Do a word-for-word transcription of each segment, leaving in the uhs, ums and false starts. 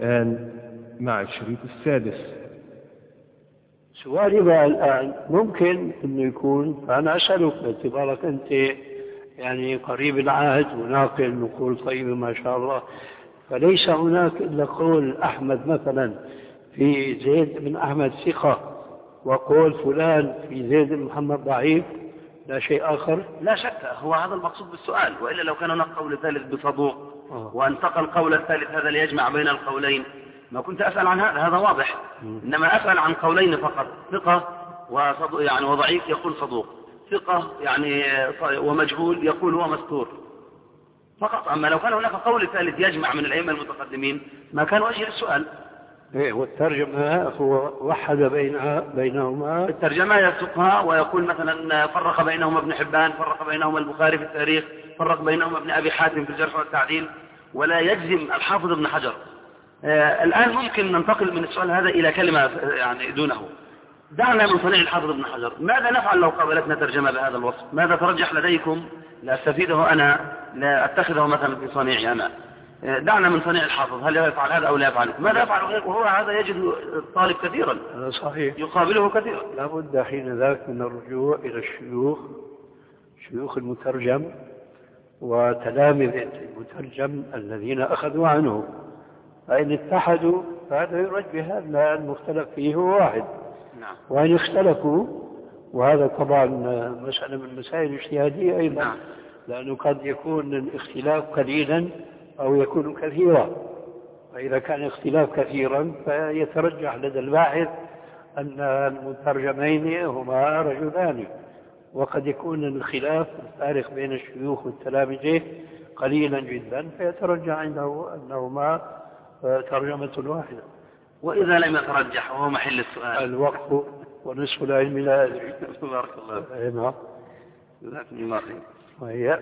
الآن مع الشريط السادس. سؤالي بقى الآن ممكن أنه يكون، فأنا أسألك باعتبارك أنت يعني قريب العهد وناقل نقول طيبة ما شاء الله، فليس هناك إلا قول أحمد مثلا في زيد بن أحمد ثقة وقول فلان في زيد بن محمد ضعيف، لا شيء آخر؟ لا شك، هو هذا المقصود بالسؤال، وإلا لو كان هناك قول ثالث بصدوق آه. وانتقى القول الثالث هذا ليجمع بين القولين ما كنت أسأل عن هذا، هذا واضح. م. إنما أسأل عن قولين فقط، ثقة وصدوق يعني وضعيف يقول صدوق، ثقة يعني ومجهول يقول هو مستور فقط. أما لو كان هناك قول ثالث يجمع من الأئمة المتقدمين ما كان وجه السؤال. إيه، والترجمة هو وحد بينها بينهما. الترجمة يسقها ويقول مثلا فرق بينهما ابن حبان، فرق بينهما البخاري في التاريخ، فرق بينهما ابن أبي حاتم في الجرح والتعديل، ولا يجزم الحافظ ابن حجر. آه الآن ممكن ننتقل من السؤال هذا إلى كلمة يعني دونه. دعنا من صنيع الحافظ ابن حجر، ماذا نفعل لو قابلتنا ترجمة بهذا الوصف؟ ماذا ترجح لديكم لا أستفيده أنا، لا أتخذه مثلا في صنيعي أنا؟ دعنا من صنيع الحافظ، هل يفعل هذا أو لا يفعل؟ ماذا يفعل غيره؟ وهو هذا يجد الطالب كثيرا. هذا صحيح، يقابله كثيرا. لابد حين ذاك من الرجوع إلى الشيوخ، شيوخ المترجم وتلامذة المترجم الذين أخذوا عنه، فإن اتحدوا فهذا يرد بهذا المختلف فيه هو واحد. نعم. وإن اختلفوا، وهذا طبعا مسألة من المسائل الاجتهادية أيضا. نعم. لأنه قد يكون الاختلاف قليلا أو يكون كثيرا، فإذا كان اختلاف كثيرا فيترجح لدى الباحث أن المترجمين هما رجلان، وقد يكون الخلاف الفارق بين الشيوخ والتلامذة قليلا جدا فيترجح عنده أنهما ترجمة واحدة. وإذا لم يترجح وهو محل السؤال الوقف ونصف العلم لا أدري. بارك الله فيك. نعم. جزاكم الله خير. وهي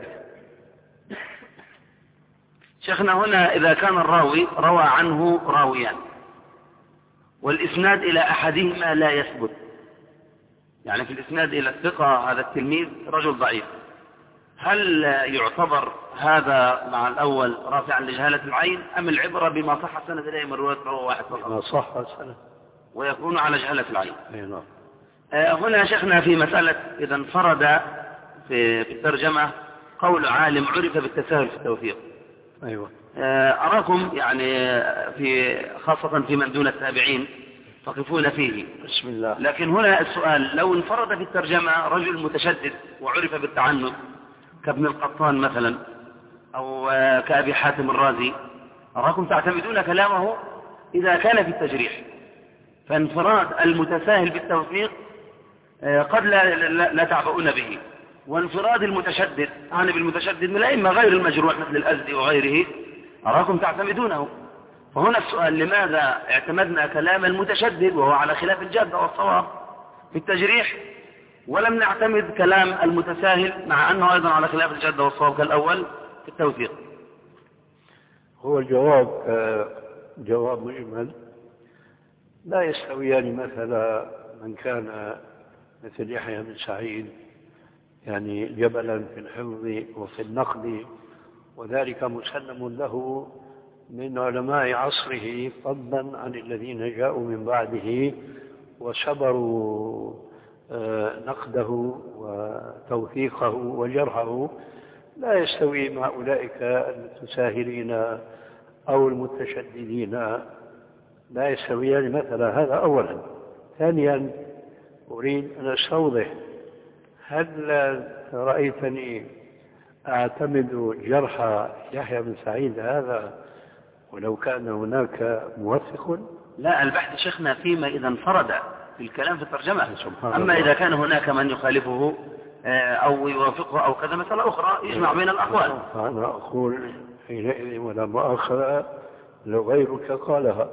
شيخنا هنا إذا كان الراوي روى عنه راويان والإسناد إلى أحدهما لا يثبت، يعني في الإسناد إلى الثقة هذا التلميذ رجل ضعيف، هل يعتبر هذا مع الأول رافعا لجهالة العين أم العبرة بما صح السند إليه من رواية رواه واحد فقط؟ بما صح السند ويكون على جهالة العين. نعم. آه هنا شيخنا في مسألة إذا انفرد في الترجمة قول عالم عرف بالتساهل في التوثيق. أيوة. أراكم يعني في خاصة في من دون التابعين تقفون فيه. بسم الله. لكن هنا السؤال، لو انفرد في الترجمة رجل متشدد وعرف بالتعنت كابن القطان مثلا أو كأبي حاتم الرازي، أراكم تعتمدون كلامه إذا كان في التجريح، فانفراد المتساهل بالتوثيق قد لا, لا, لا تعبؤون به، وانفراد المتشدد أعني بالمتشدد من الأئمة غير المجروح مثل الأزدي وغيره أراكم تعتمدونه. فهنا السؤال، لماذا اعتمدنا كلام المتشدد وهو على خلاف الجادة والصواب في التجريح، ولم نعتمد كلام المتساهل مع أنه أيضا على خلاف الجادة والصواب كالأول في التوثيق؟ هو الجواب جواب مجمل، لا يستويان مثلا من كان مثل يحيى بن سعيد يعني جبلا في الحفظ وفي النقد، وذلك مسلم له من علماء عصره فضلا عن الذين جاءوا من بعده وصبروا نقده وتوثيقه وجرحه. لا يستوي مع أولئك المتساهلين أو المتشددين، لا يستويان مثلا. هذا أولا. ثانيا أريد أن أستوضح، هل رأيتني أعتمد جرح يحيى بن سعيد هذا ولو كان هناك موثق؟ لا، البحث شيخنا فيما إذا انفرد في الكلام في الترجمة، أما إذا كان هناك من يخالفه أو يوافقه أو كذا مسألة أخرى يجمع بين الأقوال. أنا أقول حينئذ ولا مؤاخذة لو غيرك قالها.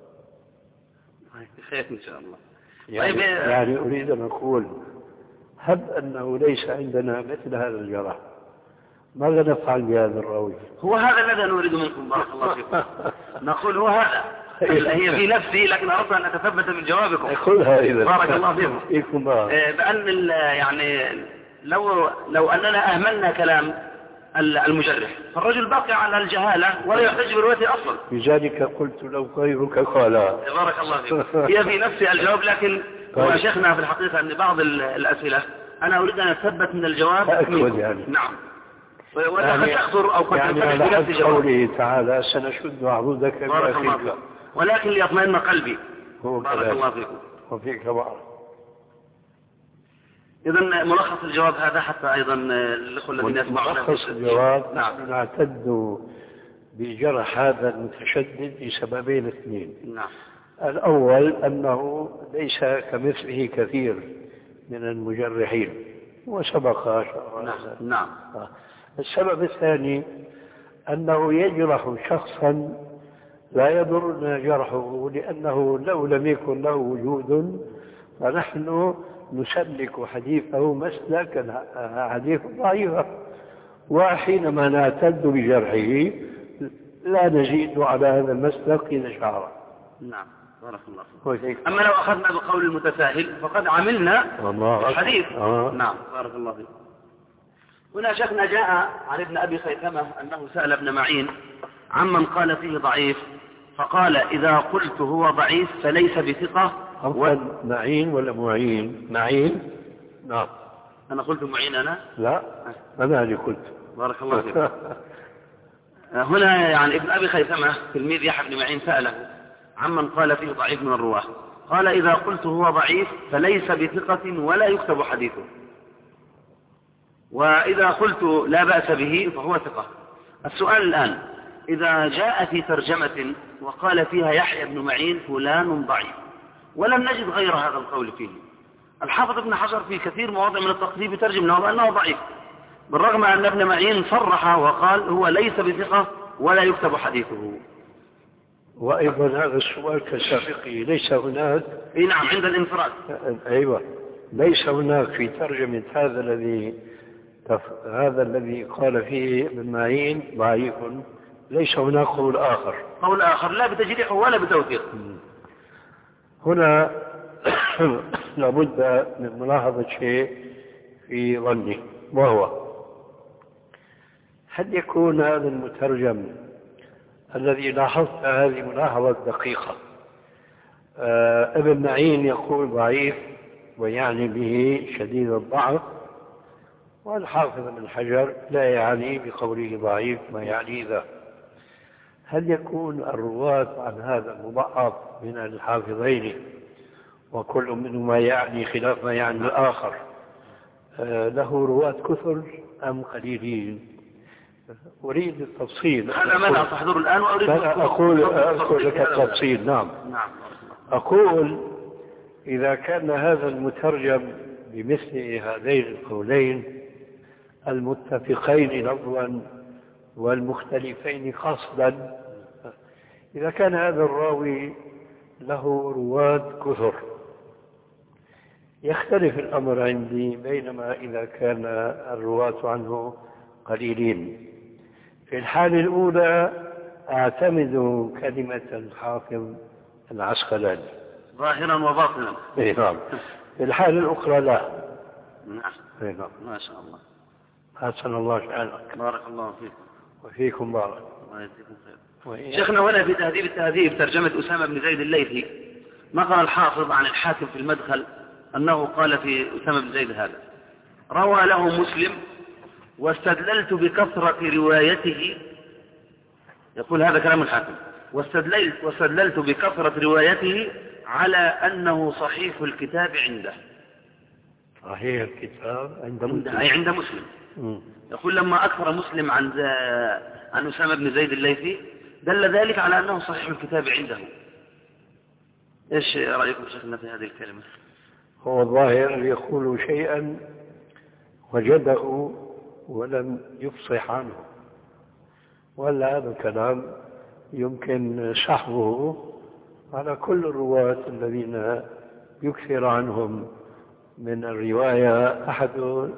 خير إن شاء الله. يعني, طيب يعني أريد أن أقول، هب أنه ليس عندنا مثل هذا الجرح، ماذا نفعل بهذا الراوي؟ هو هذا الذي نريد منكم بارك الله فيكم. نقول هو هذا، هي في نفسي لكن أردت أن أتثبت من جوابكم. خذها إذا بارك الله فيكم. فيكم بأن يعني لو لو أننا أهملنا كلام المجرح، فالرجل باقي على الجهالة ولا يحتج بروايته أصلا. لذلك قلت لو غيرك قال. بارك الله فيك. هي في نفس الجواب، لكن هو شيخنا في الحقيقة أن بعض الأسئلة أنا أريد أن أثبت من الجواب. يعني. نعم. ولا قد تخطر أو قد يعني على حد قوله تعالى سنشد عضدك بأخيك، ولكن ليطمئن قلبي. بارك الله فيكم. وفيك بارك. إذن ملخص الجواب هذا حتى أيضا الأخوة الذين يسمعون. ملخص الجواب نحن نعتد بجرح هذا المتشدد لسببين اثنين. نعم. الأول أنه ليس كمثله كثير من المجرحين وسبق. نعم. نعم. السبب الثاني أنه يجرح شخصا لا يضرنا جرحه، لأنه لو لم يكن له وجود فنحن نسلك حديثه مسلك حديث ضعيفة، وحينما نعتد بجرحه لا نزيد على هذا المسلك إذا شعر. نعم. بارك الله فيك. أما لو أخذنا بقول المتساهل فقد عملنا الحديث. آه. نعم. بارك الله فيك. هنا شيخنا جاء عن ابن أبي خيثمة أنه سأل ابن معين عمن قال فيه ضعيف، فقال إذا قلت هو ضعيف فليس بثقة. و... معين ولا معين؟ معين. نعم. أنا قلت معين أنا؟ لا أنا اللي قلت. بارك الله فيك. هنا يعني ابن أبي خيثمة تلميذ يحيى بن معين سأله عمن قال فيه ضعيف من الرواة، قال إذا قلت هو ضعيف فليس بثقة ولا يكتب حديثه، وإذا قلت لا بأس به فهو ثقة. السؤال الآن، إذا جاء في ترجمة وقال فيها يحيى بن معين فلان ضعيف ولم نجد غير هذا القول فيه، الحافظ ابن حجر في كثير مواضع من التقريب يترجم له بأنه ضعيف، بالرغم أن ابن معين صرح وقال هو ليس بثقة ولا يكتب حديثه. وأيضا هذا السؤال كسابقه ليس هناك. إيه نعم، عند الانفراد. أيوة، ليس هناك في ترجمة هذا الذي هذا الذي قال فيه ابن معين ضعيف، ليس هناك قول آخر. قول آخر لا بتجريحه ولا بتوثيق. هنا لابد من ملاحظة شيء في ظني، وهو هل يكون هذا المترجم الذي لاحظت هذه ملاحظة دقيقة، آه ابن معين يقول ضعيف ويعني به شديد الضعف، والحافظ ابن حجر لا يعني بقوله ضعيف ما يعني ذا، هل يكون الرواة عن هذا المضعف من الحافظين وكل منهما يعني خلاف ما يعني الآخر آه له رواة كثر أم قليلين؟ أريد التفصيل. هذا ماذا تحضر الآن وأريد أقول أقول لك التفصيل. نعم. نعم. أقول إذا كان هذا المترجم بمثل هذين القولين المتفقين لفظا والمختلفين قصدا، إذا كان هذا الراوي له رواة كثر يختلف الأمر عندي، بينما إذا كان الرواة عنه قليلين. في الحالة الأولى أعتمد كلمة الحافظ العسقلاني ظاهرا وباطنا. نعم. في الحالة الأخرى لا. نعم. نعم. ما شاء الله. حسن الله شأنك. بارك الله فيكم. وفيكم بارك. الله يجزيكم خير. شيخنا هنا في تهذيب التهذيب ترجمة أسامة بن زيد الليثي نقل الحافظ عن الحاكم في المدخل أنه قال في أسامة بن زيد هذا: روى له مسلم واستدللت بكثرة روايته، يقول هذا كلام الحاكم، واستدللت, واستدللت بكثرة روايته على أنه صحيح الكتاب عنده. صحيح الكتاب عند مسلم، أي عند مسلم. م. يقول لما أكثر مسلم عن عن أسامة بن زيد الليثي دل ذلك على أنه صحيح الكتاب عنده. إيش رأيكم شيخنا في هذه الكلمة؟ هو الظاهر يقول شيئا وجده ولم يفصح عنه، ولا هذا الكلام يمكن سحبه على كل الرواة الذين يكثر عنهم من الرواية أحد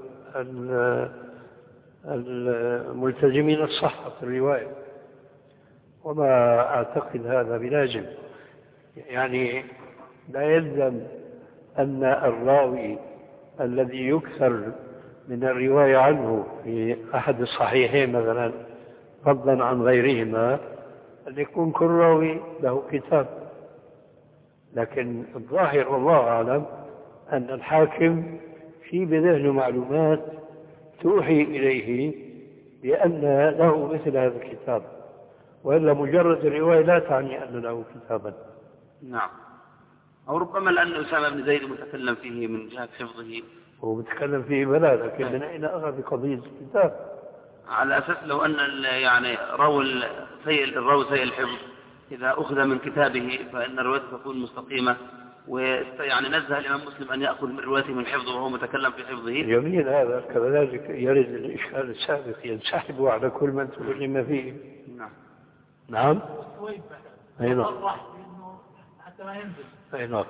الملتزمين الصحة في الرواية، وما أعتقد هذا بلازم. يعني لا يلزم أن الراوي الذي يكثر من الرواية عنه في أحد الصحيحين مثلا فضلا عن غيرهما أن يكون كل راوي له كتاب. لكن الظاهر والله أعلم أن الحاكم في بذهنه معلومات توحي إليه بأن له مثل هذا الكتاب، وإلا مجرد الرواية لا تعني أن له كتابا. نعم. أو ربما لأن أسامة بن زيد متكلم فيه من جهة حفظه. هو متكلم فيه بلا، لكن من أين أخذ قضية الكتاب؟ على أساس لو أن يعني راوي سيء الراوي سيء الحفظ إذا أخذ من كتابه فإن روايته تكون مستقيمة، ويعني نزه الإمام مسلم أن يأخذ من روايته من حفظه وهو متكلم في حفظه. جميل هذا. كذلك يرد الإشكال السابق ينسحب على كل من تكلم فيه. نعم. نعم. أي نعم. حتى ما ينزل. أي نعم.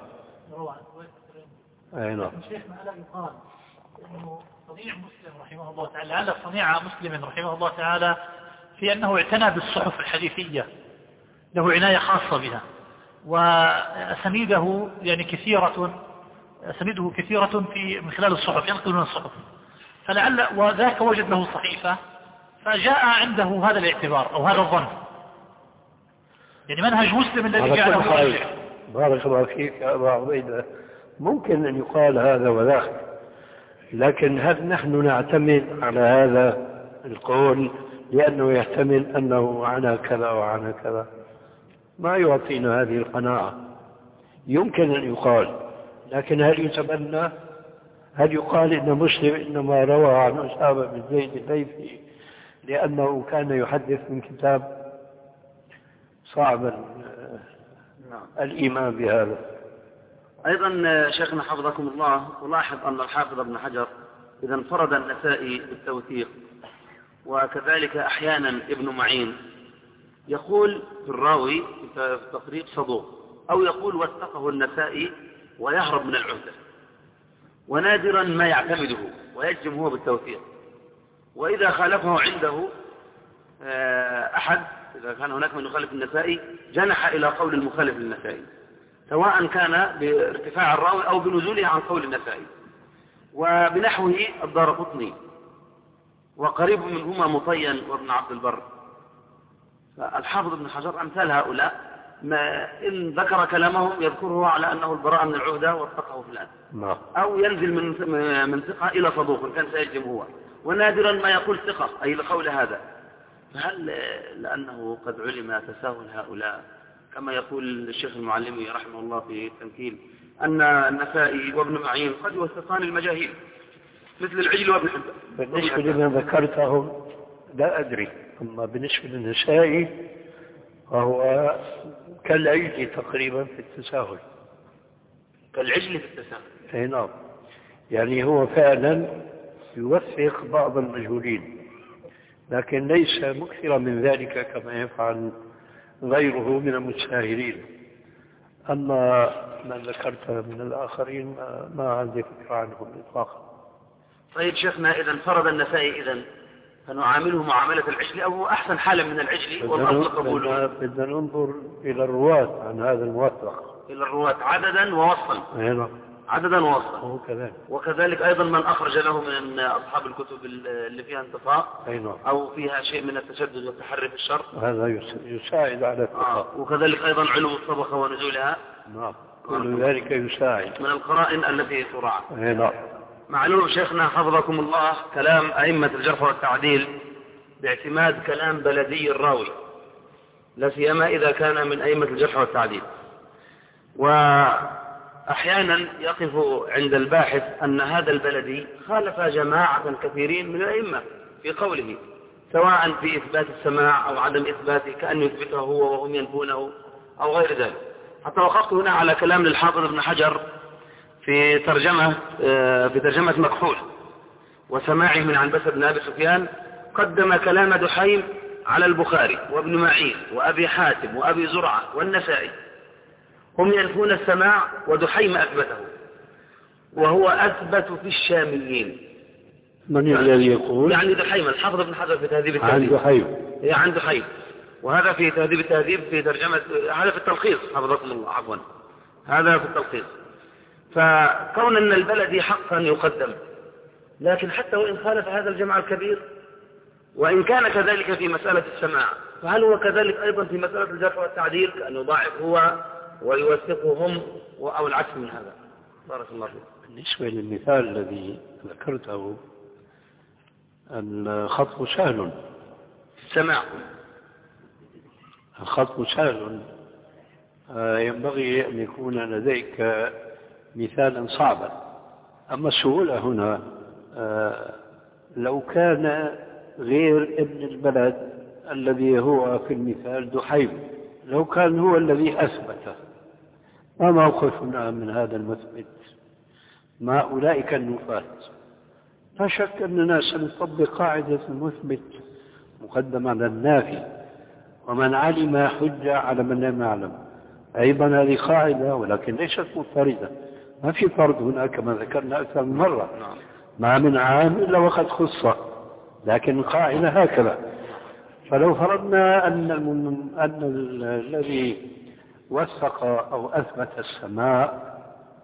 أي نعم. شيخنا ألا يقال إنه صنيع مسلم رحمه الله تعالى، لعل صنيع مسلم رحمه الله تعالى في أنه اعتنى بالصحف الحديثية، له عناية خاصة بها، وأسانيده يعني كثيرة أسانيده كثيرة في من خلال الصحف، ينقل من الصحف، فلعل وذاك وجد له صحيفة فجاء عنده هذا الاعتبار أو هذا الظن، يعني منهج مسلم الذي جعله مرجع. بارك الله فيك يا أبا عبيدة، ممكن أن يقال هذا وذاك، لكن هل نحن نعتمد على هذا القول لأنه يحتمل أنه عنا كذا وعنا كذا؟ ما يعطينا هذه القناعة. يمكن أن يقال، لكن هل يتبنى؟ هل يقال إن مسلم إنما روى عن أسامة بن زيد الليثي لأنه كان يحدث من كتاب؟ صعب الإيمان بهذا. أيضا شيخنا حفظكم الله، ولاحظ أن الحافظ ابن حجر إذا انفرد النسائي بالتوثيق، وكذلك أحيانا ابن معين يقول في الراوي في التقريب صدوق، أو يقول وثقه النسائي ويهرب من العهدة، ونادرا ما يعتمده ويجزم هو بالتوثيق. وإذا خالفه عنده أحد، إذا كان هناك من يخالف النسائي، جنح إلى قول المخالف للنسائي، سواء كان بارتفاع الراوي أو بنزوله عن قول النسائي. وبنحوه الدارقطني، وقريب منهما مطين وابن عبد البر. الحافظ ابن حجر أمثال هؤلاء ما إن ذكر كلامهم يذكره على أنه البراءة من العهدة واتقه فلان، أو ينزل من من ثقة إلى صدوق كان سيجم هو، ونادرا ما يقول ثقة أي لقول هذا. فهل لأنه قد علم تساهل هؤلاء كما يقول الشيخ المعلمي رحمه الله في التمثيل أن النسائي وابن معين قد يوثقان المجاهيل مثل العجل وابن حبان؟ بالنسبة لما ذكرتهم لا أدري، أما بالنسبة للنسائي فهو كالعجل تقريبا في التساهل. كالعجل في التساهل. أي نعم، يعني هو فعلا يوثق بعض المجهولين، لكن ليس مكثرا من ذلك كما يفعل غيره من المتساهلين. أما من ذكرت من الآخرين ما عندي فكرة عنهم إطلاقا. طيب شيخنا، إذا انفرد النسائي إذن فنعامله معاملة العجل، أو هو أحسن حالا من العجل والأصل قبوله؟ بدنا ننظر إلى الرواة عن هذا الموثق، إلى الرواة عددا ووصفا. نعم، عددا ووصفا. وكذلك. وكذلك أيضا من أخرج له من أصحاب الكتب اللي فيها انتقاء أو فيها شيء من التشدد والتحري في الشر، هذا يساعد على الثقة. آه. وكذلك أيضا علو الطبقة ونزولها. نعم، كل ذلك يساعد من القرائن التي تراعى. نعم. معلوم شيخنا حفظكم الله كلام أئمة الجرح والتعديل باعتماد كلام بلدي الراوي، لا سيما إذا كان من أئمة الجرح والتعديل. وأحيانا يقف عند الباحث أن هذا البلدي خالف جماعة كثيرين من الأئمة في قوله، سواء في إثبات السماع أو عدم إثباته، كأن يثبته هو وهم ينفونه أو غير ذلك. حتى وقفت هنا على كلام للحافظ ابن حجر في ترجمة في ترجمة مكحول وسماعه من عنبسة بن أبي سفيان، قدم كلام دحيم على البخاري وابن معين وأبي حاتم وأبي زرعة والنسائي، هم ينفون السماع ودحيم أثبته، وهو أثبت في الشاميين. من الذي يقول؟ يعني دحيم، الحافظ ابن حجر في تهذيب التهذيب. عن دحيم. هي عن دحيم، وهذا في تهذيب التهذيب في ترجمة، هذا في التلخيص حفظكم الله، عفوا هذا في التلخيص. فكون أن البلدي حقا يقدم لكن حتى وإن خالف هذا الجمع الكبير، وإن كان كذلك في مسألة السماع، فهل هو كذلك أيضا في مسألة الجرح والتعديل كأن يضاعف هو ويوثقهم أو العكس من هذا؟ بارك الله فيك. بالنسبة للمثال الذي ذكرته الخطب سهل، السماع الخطب سهل، ينبغي أن يكون لديك مثالا صعبا. أما السهولة هنا لو كان غير ابن البلد الذي هو في المثال دحيم، لو كان هو الذي أثبته، ما موقفنا من هذا المثبت مع أولئك النفاة؟ لا شك أننا سنطبق قاعدة المثبت مقدم على النافي، ومن علم حجة على من لم يعلم. أيضا هذه قاعدة ولكن ليست مضطردة، ما في فرض هنا كما ذكرنا أكثر من مرة، ما من عام إلا وقد خص، لكن القاعدة هكذا. فلو فرضنا أن, أن الذي وثق أو أثبت السماء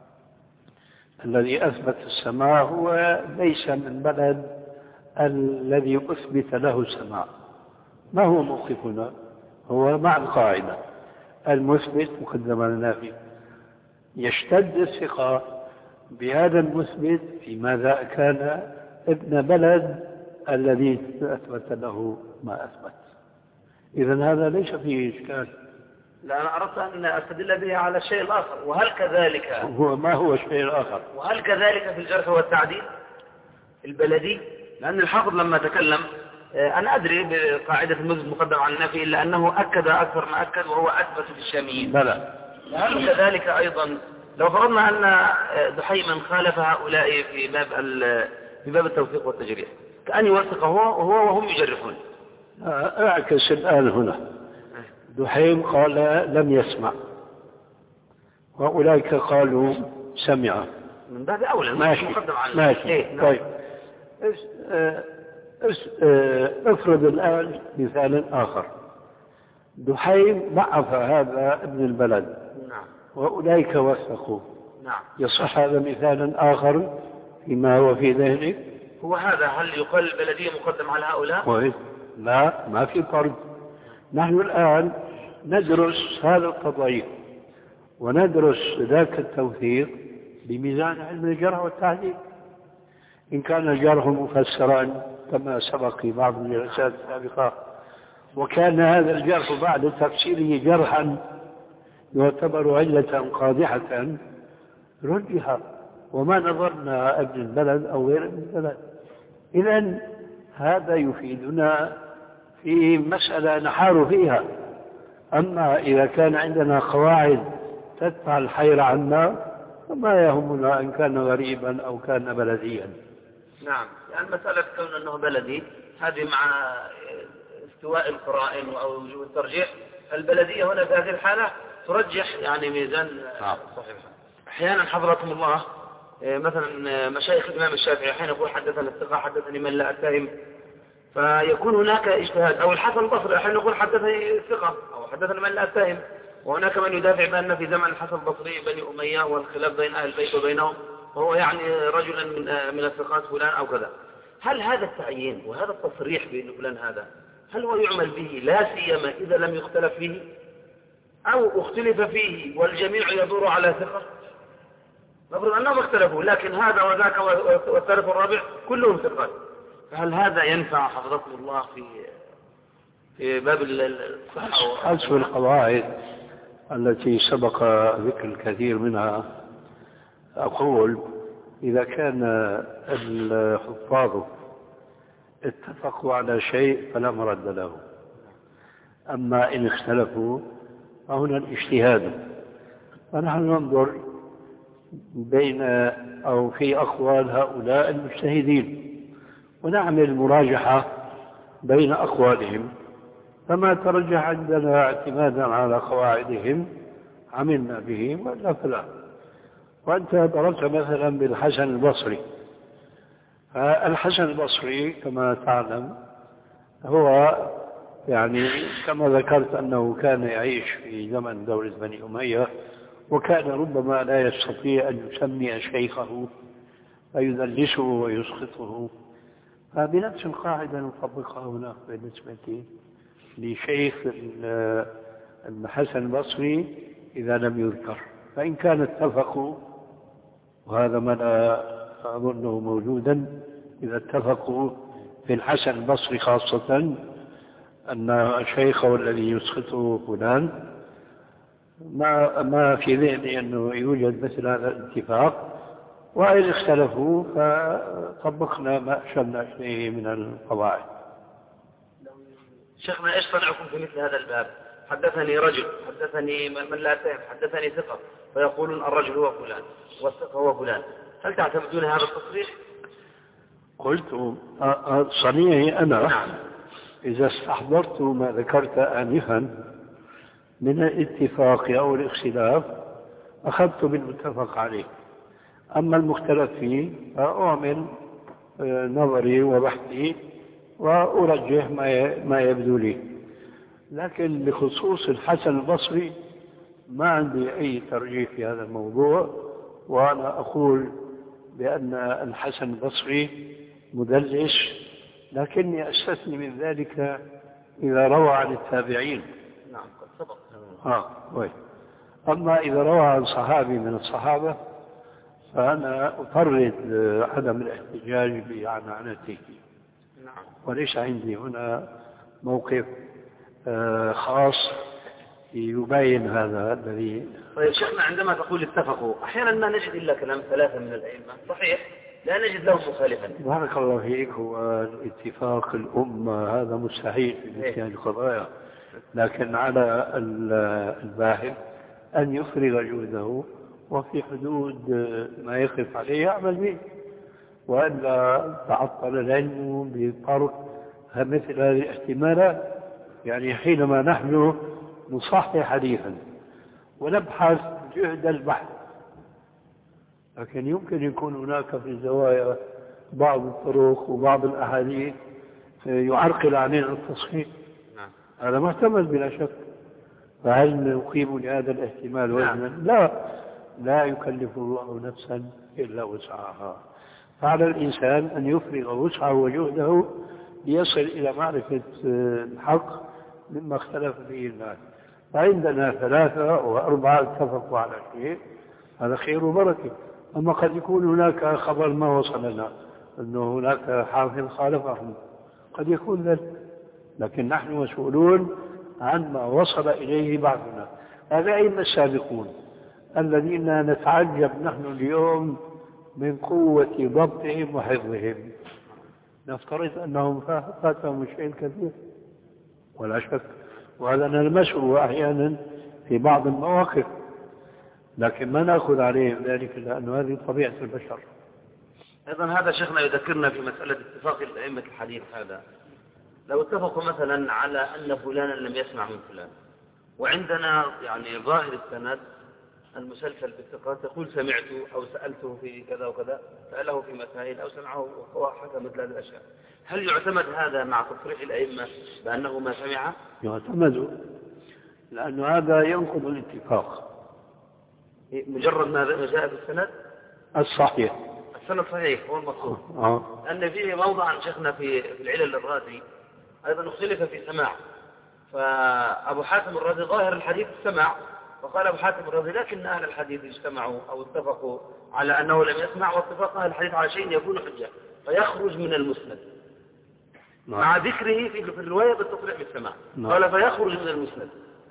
الذي أثبت السماء هو ليس من بلد الذي أثبت له السماء، ما هو موقفنا؟ هو مع القاعدة المثبت مقدم على النافي، يشتد الثقة بهذا المثبت في ماذا كان ابن بلد الذي أثبت له ما أثبت. إذن هذا ليس فيه إشكال. لا، أنا أردت أن أستدل به على الشيء الآخر. وهل كذلك هو ما هو الشيء الآخر؟ وهل كذلك في الجرح والتعديل البلدي؟ لأن الحافظ لما تكلم، أنا أدري بقاعدة المثبت مقدم على النافي، إلا أنه أكد أكثر ما أكد وهو أثبت في الشاميين. بلى. هل كذلك أيضا لو فرضنا أن دحيما خالف هؤلاء في باب في باب التوثيق والتجريح، كأن يوثق هو وهو وهم يجرحون؟ أعكس الآن هنا، دحيم قال لم يسمع وأولئك قالوا سمع، من باب أولى ماشي مقدم على ماشي. إيه؟ طيب افرض الآن مثال آخر، دحيم ضعف هذا ابن البلد، نعم، وأولئك وثقوا، نعم، يصح هذا مثالا آخر فيما هو في ذهنك؟ هو هذا هل يقال البلدية مقدم على هؤلاء؟ لا، ما في فرق. نحن الآن ندرس هذا القضية وندرس ذاك التوثيق بميزان علم الجرح والتعديل. إن كان الجرح مفسرا كما سبق في بعض الجلسات السابقة، وكان هذا الجرح بعد تفسيره جرحا يعتبر علة قادحة، رجح، وما نظرنا ابن البلد أو غير ابن البلد. إذن هذا يفيدنا في مسألة نحار فيها. أما إذا كان عندنا قواعد تدفع الحير عنا فما يهمنا إن كان غريبا أو كان بلديا. نعم، يعني مسألة كون أنه بلدي هذه مع استواء القرائن أو وجوه الترجيح، البلدية هنا في هذه الحالة ترجح يعني ميزان صحيح. أحيانا حضركم الله مثلا مشايخ الإمام الشافعي حين يقول حدثنا الثقة حدثني من لا أتهم، فيكون هناك اجتهاد. أو الحسن البصري حين يقول حدثني الثقة أو حدثني من لا أتهم، وهناك من يدافع بأن في زمن الحسن البصري بني أمية والخلاف بين أهل البيت وبينهم، وهو يعني رجلا من من الثقات فلان أو كذا. هل هذا التعيين وهذا التصريح بأن فلان هذا هل هو يعمل به لا سيما إذا لم يختلف فيه، أو اختلف فيه والجميع يدور على ثقة؟ نفرض أنهم اختلفوا لكن هذا وذاك والثالث والرابع كلهم ثقات، فهل هذا ينفع حفظكم الله في في باب الصحة؟ حسب القواعد التي سبق ذكر الكثير منها، أقول إذا كان الحفاظ اتفقوا على شيء فلا مرد له، أما إن اختلفوا فهنا الاجتهاد. فنحن ننظر بين أو في أقوال هؤلاء المجتهدين ونعمل مراجحة بين أقوالهم، فما ترجح عندنا اعتمادا على قواعدهم عملنا به ولا فلا. وأنت ضربت مثلا بالحسن البصري. الحسن البصري كما تعلم هو يعني كما ذكرت أنه كان يعيش في زمن دولة بني أمية، وكان ربما لا يستطيع أن يسمي شيخه فيدلسه ويسقطه. فبنفس القاعدة نطبقها هنا بالنسبة لشيخ الحسن البصري إذا لم يذكر. فإن كان اتفقوا، وهذا ما لا أظنه موجودا، إذا اتفقوا في الحسن البصري خاصة أن شيخه الذي يسقطه فلان، ما ما في ذهني أنه يوجد مثل هذا الاتفاق. وإن اختلفوا فطبقنا ما أشرنا إليه من القواعد. شيخنا إيش صنعكم في مثل هذا الباب؟ حدثني رجل، حدثني من لا تعرف، حدثني ثقة، فيقولون الرجل هو فلان والثقة هو فلان، هل تعتمدون هذا التصريح؟ قلت صنيعي أنا إذا استحضرت ما ذكرت آنفا من الاتفاق أو الاختلاف أخذت بالمتفق عليه. أما المختلف فيه فأعمل نظري وبحثي وأرجح ما يبدو لي. لكن بخصوص الحسن البصري ما عندي أي ترجيح في هذا الموضوع، وأنا أقول بأن الحسن البصري مدلس، لكني أستثني من ذلك إذا روى عن التابعين. نعم قد سبق. آه وي. أما إذا روى عن صحابي من الصحابة فأنا أطرد عدم الاحتجاج بعنعنته. نعم. وليس عندي هنا موقف خاص يبين هذا الذي. طيب شيخنا، عندما تقول اتفقوا أحيانا ما نجد إلا كلام ثلاثة من الأئمة، صحيح؟ لا نجد له مخالفا. بارك الله فيك. هو الاتفاق الأمة هذا مستحيل في مثل هذه القضايا، لكن على الباحث أن يفرغ جهده وفي حدود ما يقف عليه يعمل به، وإلا تعطل العلم بطرق مثل هذه الاحتمالات. يعني حينما نحن نصحح حديثا ونبحث جهد البحث، لكن يمكن يكون هناك في الزوايا بعض الطرق وبعض الأحاديث يعرقل علينا التصحيح. نعم. هذا محتمل بلا شك. فهل نقيم لهذا الاحتمال وزنا؟ لا، لا يكلف الله نفسا إلا وسعها. فعلى الإنسان أن يفرغ وسعه وجهده ليصل إلى معرفة الحق مما اختلف فيه الناس. فعندنا ثلاثة وأربعة اتفقوا على شيء، هذا خير وبركة. أما قد يكون هناك خبر ما وصلنا أنه هناك حافظ خالفهم، قد يكون ذلك، لكن نحن مسؤولون عن ما وصل إليه بعضنا. هذا أئمة السابقون الذين نتعجب نحن اليوم من قوة ضبطهم وحفظهم. نفترض أنهم فاتهم الشيء الكثير ولا شك، وهذا نلمسه أحيانا في بعض المواقف، لكن ما نأخذ عليهم ذلك لأن هذه طبيعة البشر. أيضا هذا شيخنا يذكرنا في مسألة اتفاق الأئمة الحديث. هذا لو اتفقوا مثلا على أن فلانا لم يسمع من فلان، وعندنا يعني ظاهر السند المسلسل بالثقات يقول سمعته أو سألته في كذا وكذا، سأله في مسائل أو سمعه وحكى مثل هذه الأشياء، هل يعتمد هذا مع تصريح الأئمة بأنه ما سمع؟ يعتمد، لأن هذا ينقض الاتفاق. مجرد ما جاء في السند الصحيح، السند صحيح هو المقصود. آه. أن فيه موضعا شيخنا في في العلل الرازي أيضا اختلف في سماع، فأبو حاتم الرازي ظاهر الحديث السمع، وقال أبو حاتم الرازي لكن أهل الحديث اجتمعوا أو اتفقوا على أنه لم يسمع، واتفاق أهل الحديث على شيء يكون حجة فيخرج من المسند. نعم. مع ذكره في الرواية بالتصريح بالسماع. نعم. قال فيخرج من المسند.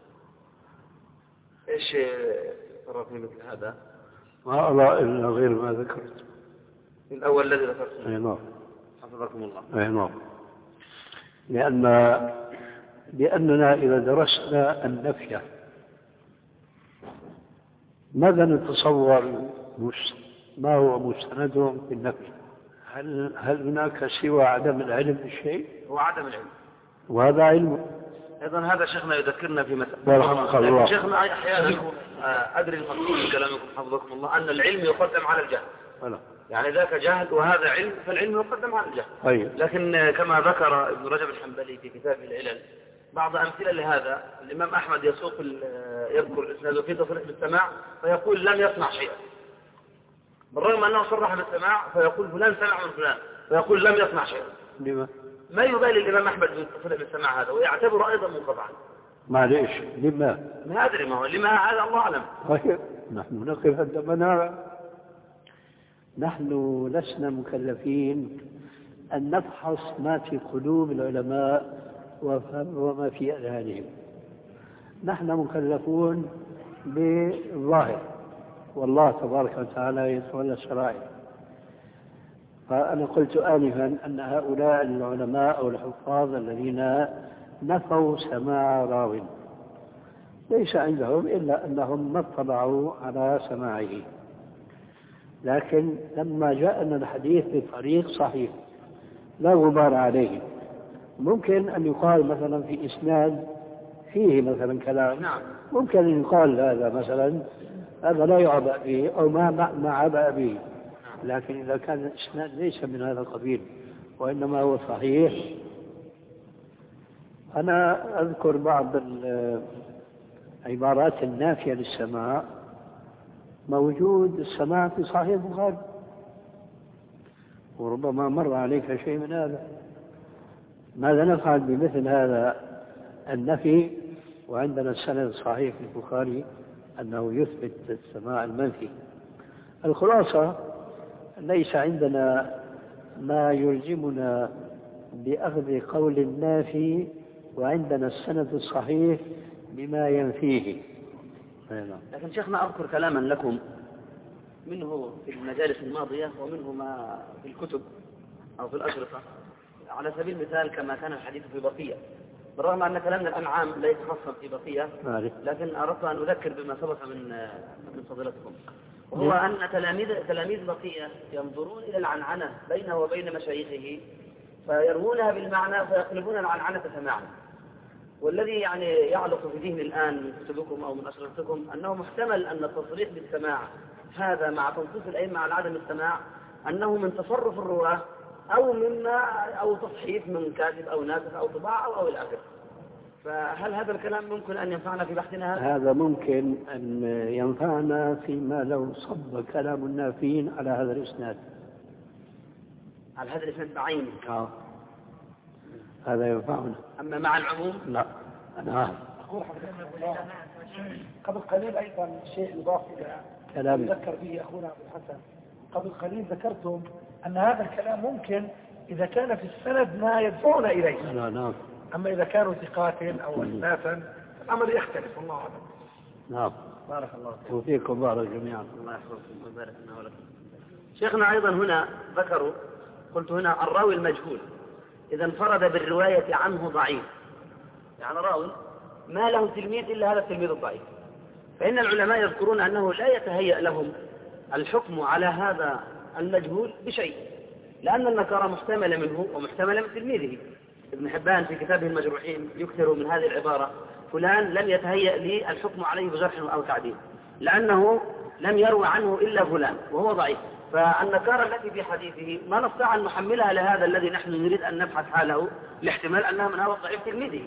إيش ترى في مثل هذا؟ ما أرى إلا غير ما ذكرت الأول الذي ذكرته. أي نعم. حفظكم الله. أي نعم. لأن لأننا إذا درسنا النفي ماذا نتصور ما هو مستندهم في النفي؟ هل هل هناك سوى عدم العلم بالشيء؟ هو عدم العلم، وهذا علم. أيضا هذا شيخنا يذكرنا في مسألة شيخنا أحيانا أدري المقصود من كلامكم حفظكم الله أن العلم يقدم على الجهل. ألا. يعني ذاك جهل وهذا علم، فالعلم يقدم على الجهل. طيب. لكن كما ذكر ابن رجب الحنبلي في كتاب العلل بعض أمثلة لهذا، الإمام أحمد يسوق يذكر الإسناد في تصريح بالسماع فيقول لم يسمع شيئا، بالرغم أنه صرح بالسماع فيقول فلان سمع من فلان فيقول لم يسمع شيئا. لما؟ ما يبالي الإمام أحمد بالتصريح بالسماع هذا ويعتبر أيضا منقطعا. معليش لما؟ ما أدري ما هو لما هذا الله أعلم. طيب نحن نقف عندما نرى. نحن لسنا مكلفين أن نفحص ما في قلوب العلماء وما في أذهانهم. نحن مكلفون بالظاهر، والله تبارك وتعالى يتولى السرائر. فأنا قلت آنفا أن هؤلاء العلماء أو الحفاظ الذين نفوا سماع راو ليس عندهم إلا أنهم ما اطلعوا على سماعه، لكن لما جاءنا الحديث بطريق صحيح لا غبار عليه، ممكن أن يقال مثلا في إسناد فيه مثلا كلام، ممكن أن يقال هذا مثلا هذا لا يعبأ به أو ما ما عبأ به، لكن إذا كان الإسناد ليس من هذا القبيل وإنما هو صحيح. أنا أذكر بعض العبارات النافية للسماع موجود السماع في صحيح البخاري، وربما مر عليك شيء من هذا. ماذا نفعل بمثل هذا النفي وعندنا السند الصحيح في البخاري أنه يثبت السماع المنفي؟ الخلاصة ليس عندنا ما يلزمنا بأخذ قول النافي وعندنا السند الصحيح بما ينفيه. لكن شيخنا أذكر كلاما لكم منه في المجالس الماضية ومنه ما في الكتب أو في الأشرطة، على سبيل المثال كما كان الحديث في بقية، بالرغم أن كلامنا الآن عام ليس خاصا في بقية، لكن أردت أن أذكر بما سبق من من فضيلتكم، وهو أن تلاميذ تلاميذ بقية ينظرون إلى العنعنة بينه وبين مشايخه فيروونها بالمعنى فيقلبون العنعنة سماعا. والذي يعني يعلق في ذهني الآن من كتبكم أو من أشرطتكم أنه محتمل أن التصريح بالسماع هذا مع تنصيص الأئمة على عدم السماع أنه من تصرف الرواة أو مما أو تصحيف من كاتب أو ناسخ أو طباعة أو أو الآخر. فهل هذا الكلام ممكن أن ينفعنا في بحثنا هذا؟ هذا ممكن أن ينفعنا فيما لو صب كلام النافين على هذا الإسناد، على هذا الإسناد بعينه. آه. هذا ينفعنا. أما مع العموم لا. أنا أقول حضرتك قبل قليل أيضا شيء يضاف إلى كلام ذكر به أخونا أبو الحسن. قبل قليل ذكرتم أن هذا الكلام ممكن إذا كان في السند ما يدفعنا إليه. لا نعم. أما إذا كانوا ثقات أو أسنافا الأمر يختلف. الله أعلم. نعم. بارك الله فيك. وفيكم بارك جميعا. الله يحفظكم ويبارك لنا ولكم. شيخنا أيضا هنا ذكروا، قلت هنا الراوي المجهول إذا انفرد بالرواية عنه ضعيف، يعني راوي ما له تلميذ إلا هذا التلميذ الضعيف، فإن العلماء يذكرون أنه لا يتهيأ لهم الحكم على هذا المجهول بشيء، لأن النكارة محتملة منه ومحتملة من تلميذه. ابن حبان في كتابه المجروحين يكثر من هذه العبارة: فلان لم يتهيأ لي الحكم عليه بجرح أو تعديل لأنه لم يروى عنه إلا فلان وهو ضعيف. فالنكارة التي في حديثه ما نستطيع أن نحملها لهذا الذي نحن نريد أن نبحث حاله لاحتمال أنها من هذا الضعيف تلميذه.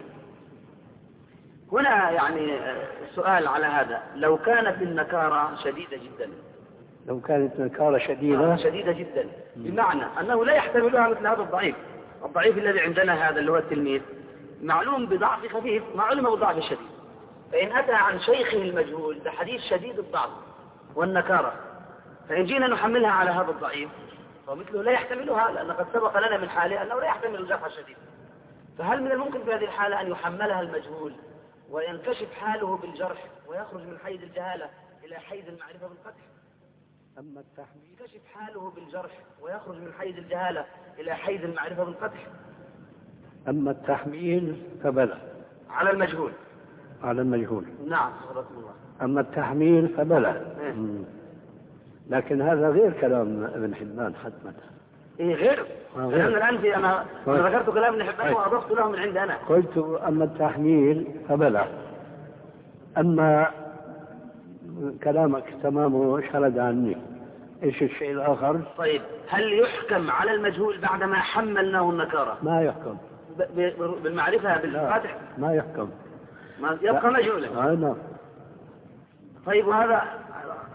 هنا يعني السؤال على هذا: لو كانت النكارة شديدة جدا، لو كانت نكارة شديدة شديدة جدا بمعنى أنه لا يحتملها مثل هذا الضعيف، الضعيف الذي عندنا هذا اللي هو التلميذ معلوم بضعف خفيف ما علم بضعف شديد، فإن أتى عن شيخه المجهول بحديث شديد الضعف والنكارة فإن جينا نحملها على هذا الضعيف فمثله لا يحتملها، لأن قد سبق لنا من حاله أنه لا يحتمل الجرح الشديد. فهل من الممكن في هذه الحالة أن يحملها المجهول وينكشف حاله بالجرح ويخرج من حيز الجهالة إلى حيز المعرفة بالقدح؟ أما التحميل ينكشف حاله بالجرح ويخرج من حيز الجهالة إلى حيز المعرفة بالقدح. أما التحميل فبلى على المجهول. على المجهول نعم صدق الله. أما التحميل فبلى. لكن هذا غير كلام ابن حبان حتما. إيه غير؟ غير. لأن الآن في أنا أنا ذكرت كلام ابن حبان وأضفت له من عندي أنا. قلت أما التحميل فبلى. أما كلامك تمامه شرد عني. إيش الشيء الآخر؟ طيب هل يحكم على المجهول بعدما حملناه النكارة؟ ما يحكم. بالمعرفة بالفاتح؟ ما يحكم. ما يبقى مجهولا. آه نعم. طيب وهذا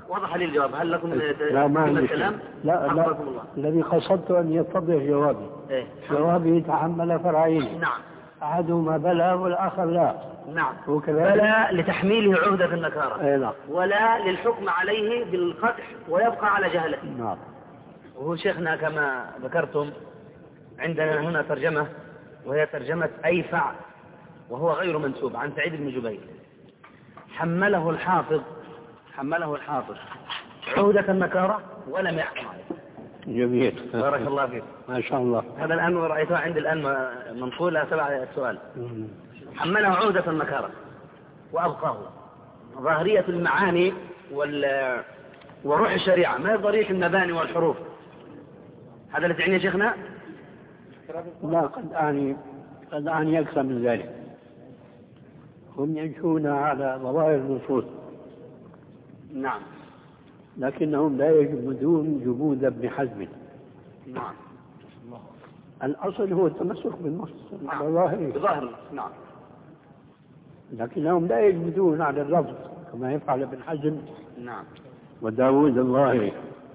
وضح لي الجواب. هل لكم لا ما عندي الكلام؟ لا لا الذي قصدت أن يتضح جوابي. إيه؟ جوابي يتحمل فرعين. نعم. أحدهما بلى والآخر لا. نعم. وكذلك بلى لتحميله عهدة النكارة. أي نعم. ولا للحكم عليه بالقدح ويبقى على جهلته. نعم. وهو شيخنا كما ذكرتم عندنا هنا ترجمة وهي ترجمة أيفع وهو غير منسوب عن سعيد بن جبير. حمله الحافظ حمله الحافظ عهدة النكارة ولم يحكم عليه. جميل. بارك الله فيك. ما شاء الله. هذا الآن رأيته عندي الآن منقولة تبع السؤال. حمله عهدة النكارة وأبقاه. ظاهرية المعاني وال وروح الشريعة ما هي ظاهرية المباني والحروف. هذا اللي تعني يا شيخنا؟ لا قد أعني قد أعني أكثر من ذلك. هم يمشون على ظواهر النصوص. نعم. لكنهم لا يجمدون جمود ابن حزم. نعم. الأصل هو التمسك بالنص. نعم. ظاهره. بظاهر. نعم. لكنهم لا يجمدون على اللفظ كما يفعل ابن حزم. نعم. وداود الظاهري.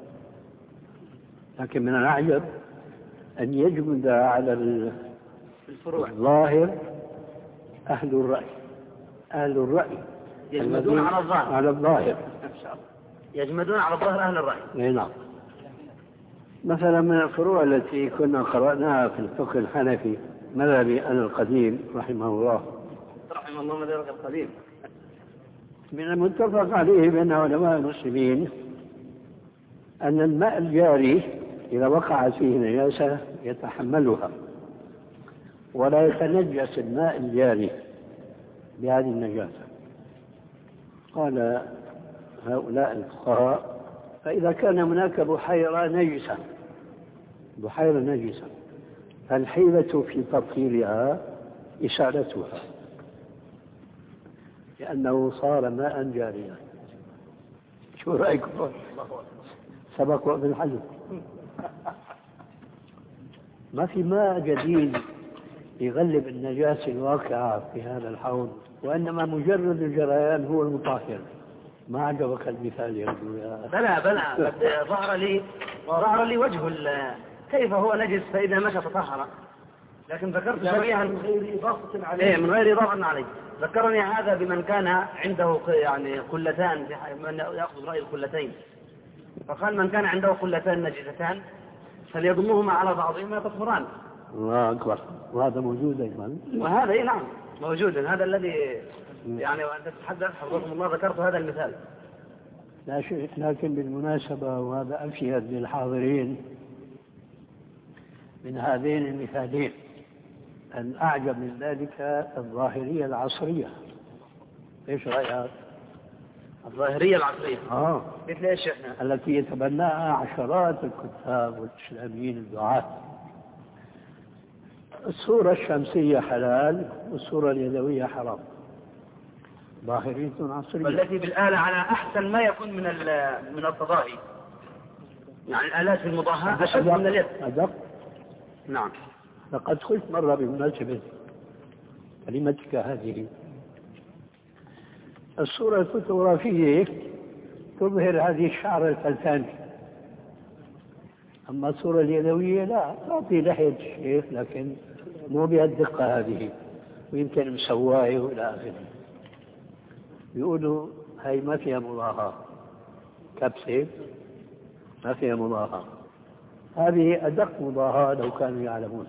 لكن من الأعجب أن يجمد على الفروع الظاهر أهل الرأي. أهل الرأي يجمدون على الظاهر. على الظاهر. يجمدون على الظاهر أهل الرأي. اي نعم. مثلا من الفروع التي كنا قرأناها في الفقه الحنفي مذهبي أنا القديم رحمه الله. رحمه الله مذهبك القديم. من المتفق عليه بين علماء المسلمين أن الماء الجاري إذا وقعت فيه نجاسة يتحملها ولا يتنجس الماء الجاري بهذه النجاسة. قال هؤلاء الفقهاء فإذا كان هناك بحيرة نجسة بحيرة نجسة فالحيلة في تطهيرها إسالتها لأنه صار ماء جاريا. شو رأيكم؟ سبق ابن حزم. ما في ماء جديد يغلب النجاسة الواقعة في هذا الحوض وإنما مجرد الجريان هو المطهر. ما عجبك المثال يا رجل؟ بلى بلى ظهر لي ظهر لي وجه كيف هو نجس فإذا مشى تطهر. لكن ذكرت شريعا من غير إضافة عليه. إيه من غير إضافة عليه. ذكرني هذا بمن كان عنده يعني قلتان من يأخذ رأي القلتين. فقال من كان عنده قلتان نجستان فليضمهما على بعضهما يطهران. الله أكبر. وهذا موجود أيضا. وهذا إيه نعم موجود. هذا الذي يعني وأنت تتحدث حفظكم الله ذكرت هذا المثال. لا شيء. لكن بالمناسبة وهذا أفيد للحاضرين من هذين المثالين الأعجب من ذلك الظاهرية العصرية. إيش رأيك؟ الظاهرية العصرية. آه. مثل إيش إحنا؟ التي يتبناها عشرات الكتاب والإسلاميين الدعاة. الصورة الشمسية حلال والصورة اليدوية حرام. ظاهرية عصرية. والتي بالآلة على أحسن ما يكون من من التضاهي. يعني الآلات المضاهاة أشد من اليد. أدق. نعم. لقد قلت مرة بمناسبة كلمتك هذه الصورة الفوتوغرافية تظهر هذه الشعر الفلتاني. أما الصورة اليدوية لا تعطي لحية الشيخ لكن مو بهالدقة هذه ويمكن مسوايه وإلى آخره. يقولوا هاي ما فيها مضاهاة كبسة ما فيها مضاهاة. هذه أدق مضاهاة لو كانوا يعلمون.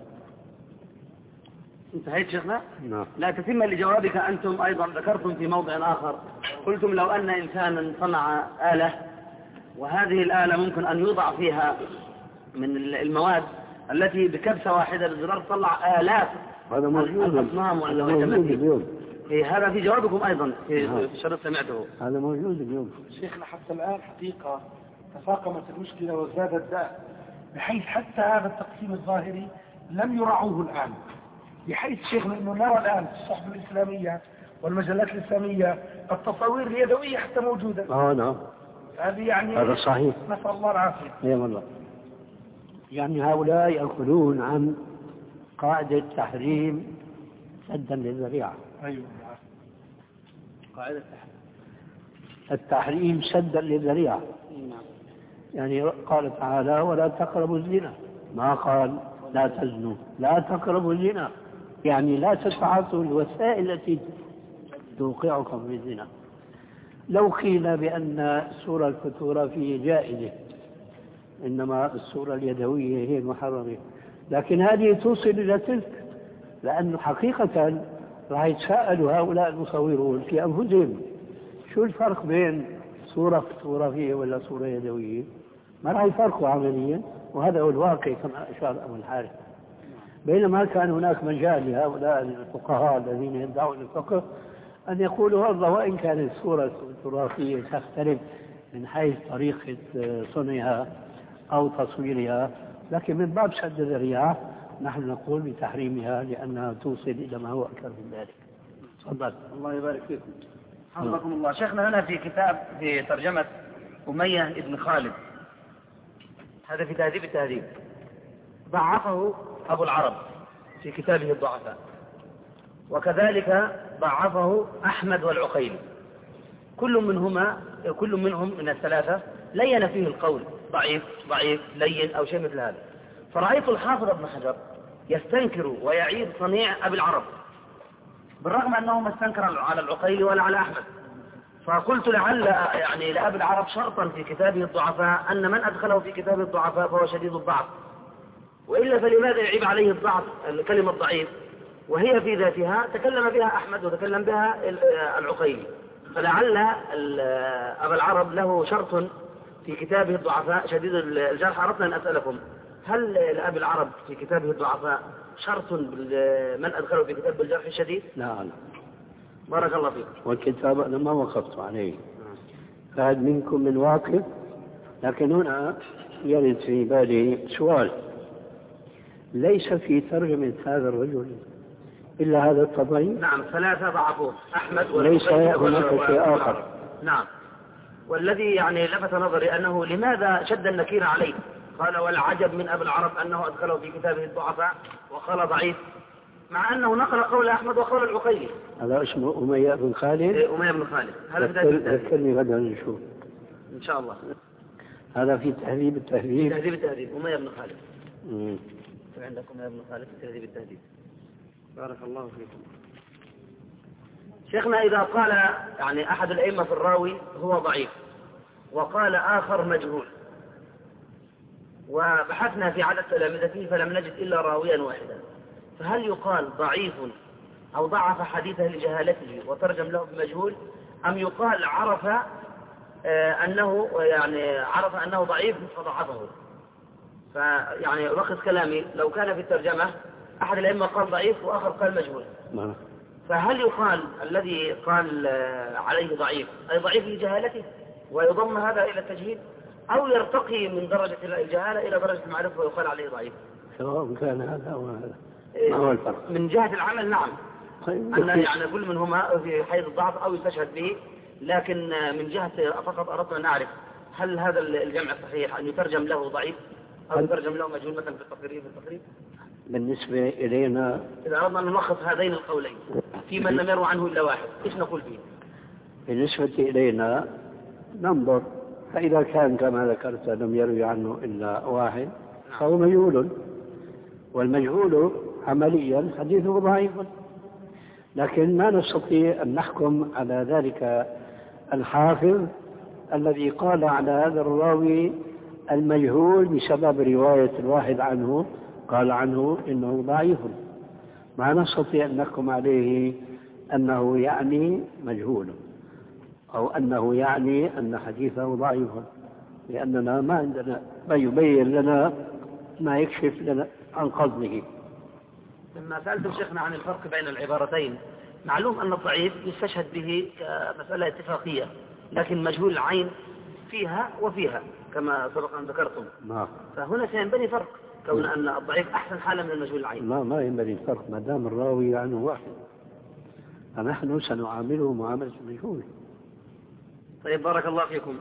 انتهيت شيخنا؟ نعم. لا تتم لجوابك أنتم أيضا ذكرتم في موضع آخر قلتم لو أن إنسانا صنع آلة وهذه الآلة ممكن أن يوضع فيها من المواد التي بكبسة واحدة بالزرار تطلع آلاف هذا موجود. الأصنام هذا موجود اليوم. إيه هذا في جوابكم أيضا في, في شرط سمعته. هذا موجود اليوم. شيخنا حتى الآن حقيقة تفاقمت المشكلة وازداد الداء بحيث حتى هذا التقسيم الظاهري لم يرعوه الآن. بحيث شيخنا أنه نرى الآن في الصحف الإسلامية والمجلات الإسلامية التصاوير اليدوية حتى موجودة. آه نعم. هذه يعني هذا صحيح. نسأل الله العافية. اي والله. يعني هؤلاء يأخذون عن قاعدة تحريم سدا للذريعة. أيوة. قاعدة تحريم. التحريم سدا للذريعة. يعني قال تعالى ولا تقربوا الزنا، ما قال لا تزنوا، لا تقربوا الزنا، يعني لا تتعاطوا الوسائل التي توقعكم في الزنا. لو قيل بأن الصورة الفوتوغرافية جائزة إنما الصورة اليدوية هي المحرمة، لكن هذه توصل إلى تلك، لأنه حقيقة راح يتساءلوا هؤلاء المصورون في أنفسهم شو الفرق بين صورة فوتوغرافية ولا صورة يدوية؟ ما راح يفرقوا عمليا، وهذا هو الواقع كما أشار أبو الحارث. بينما كان هناك مجال لهؤلاء الفقهاء الذين يدعون الفقه أن يقولوا والله وإن كانت الصورة الفوتوغرافية تختلف من حيث طريقة صنعها أو تصويرها، لكن من باب سد الذريعة نحن نقول بتحريمها لأنها توصل إلى ما هو أكثر من ذلك. تفضل. الله يبارك فيكم. حفظكم الله. شيخنا هنا في كتاب في ترجمة أمية بن خالد، هذا في تهذيب التهذيب، ضعفه أبو العرب في كتابه الضعفاء، وكذلك ضعفه أحمد والعقيلي، كل منهما كل منهم من الثلاثة لين فيه القول ضعيف ضعيف لين أو شيء مثل هذا. فرأيت الحافظ ابن حجر يستنكر ويعيد صنيع أبي العرب بالرغم أنه ما استنكر على العقيلي ولا على أحمد. فقلت لعل يعني لأبي العرب شرطا في كتابه الضعفاء أن من أدخله في كتابه الضعفاء فهو شديد الضعف، وإلا فلماذا يعيب عليه الضعف الكلمة الضعيف وهي في ذاتها تكلم بها أحمد وتكلم بها العقيلي. فلعل أبا العرب له شرط في كتابه الضعفاء شديد الجرح. أردنا أن أسألكم هل لأبي العرب في كتابه الضعفاء شرط من أدخله في كتاب الجرح الشديد؟ لا لا. بارك الله فيك. والكتاب أنا ما وقفت عليه، فهل منكم من واقف؟ لكن هنا يرد في بالي سؤال، ليس في ترجمة هذا الرجل إلا هذا الطبري؟ نعم، ثلاثة ضعفوه أحمد وليس هناك شيء آخر. نعم. والذي يعني لفت نظري أنه لماذا شد النكير عليه؟ قال والعجب من أبي العرب أنه أدخله في كتابه الضعفاء وقال ضعيف، مع أنه نقل قول أحمد وقول العقيلي. هذا اسمه أمية بن خالد؟ إيه أمية بن خالد. هذا في تهذيب التهذيب. ذكرني غدا نشوف إن شاء الله. هذا في تهذيب التهذيب. تهذيب التهذيب أمية بن خالد. امم. عندكم أمية بن خالد في تهذيب التهذيب. بارك الله فيكم. شيخنا إذا قال يعني أحد الأئمة في الراوي هو ضعيف وقال آخر مجهول، وبحثنا في عدد تلامذته فلم نجد إلا راويا واحدا، فهل يقال ضعيف أو ضعف حديثه لجهالته وترجم له بمجهول، أم يقال عرف آه أنه يعني عرف أنه ضعيف فضعفه؟ فيعني لخص كلامي، لو كان في الترجمة أحد الأئمة قال ضعيف وآخر قال مجهول، فهل يقال الذي قال عليه ضعيف أي ضعيف لجهالته ويضم هذا إلى التجهيل، أو يرتقي من درجة الجهالة إلى درجة المعرفة ويقال عليه ضعيف؟ سواء كان هذا أو هذا ما هو الفرق؟ من جهة العمل نعم، أن يعني كل منهما في حيز الضعف أو يستشهد به، لكن من جهة فقط أردت أن أعرف هل هذا الجمع صحيح أن يترجم له ضعيف أو يترجم له مجهول مثلا في التقريب في التقريب؟ بالنسبة إلينا إذا أردنا أن نلخص هذين القولين في من لم يروى عنه إلا واحد إيش نقول فيه؟ بالنسبة إلينا ننظر، فإذا كان كما ذكرت لم يروي عنه إلا واحد فهو مجهول، والمجهول عمليا حديثه ضعيف، لكن ما نستطيع أن نحكم على ذلك الحافظ الذي قال على هذا الراوي المجهول بسبب رواية الواحد عنه قال عنه إنه ضعيف، ما نستطيع أن نحكم عليه أنه يعني مجهول أو أنه يعني أن حديثه ضعيف، لأننا ما عندنا ما يبين لنا ما يكشف لنا عن قصده. لما سألتم شيخنا عن الفرق بين العبارتين، معلوم أن الضعيف يستشهد به كمسألة اتفاقية، لكن مجهول العين فيها وفيها كما سبق أن ذكرتم. نعم. فهنا سينبني فرق كون أن الضعيف أحسن حالة من المجهول العين. ما ما ينبني فرق ما دام الراوي عنه واحد، فنحن سنعامله معاملة المجهول. طيب بارك الله فيكم.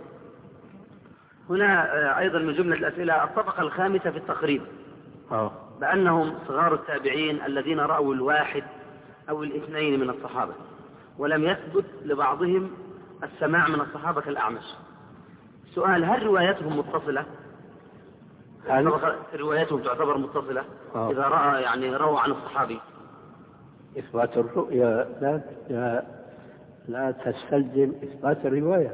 هنا أيضا من جملة الأسئلة الطبقة الخامسة في التقريب أوه. بأنهم صغار التابعين الذين رأوا الواحد أو الاثنين من الصحابة ولم يثبت لبعضهم السماع من الصحابة كالأعمش. سؤال: هل رواياتهم متصلة؟ هل رواياتهم تعتبر متصلة؟ آه. إذا رأى يعني روى عن الصحابي. إثبات الرؤيا لا لا, لا تستلزم إثبات الرواية.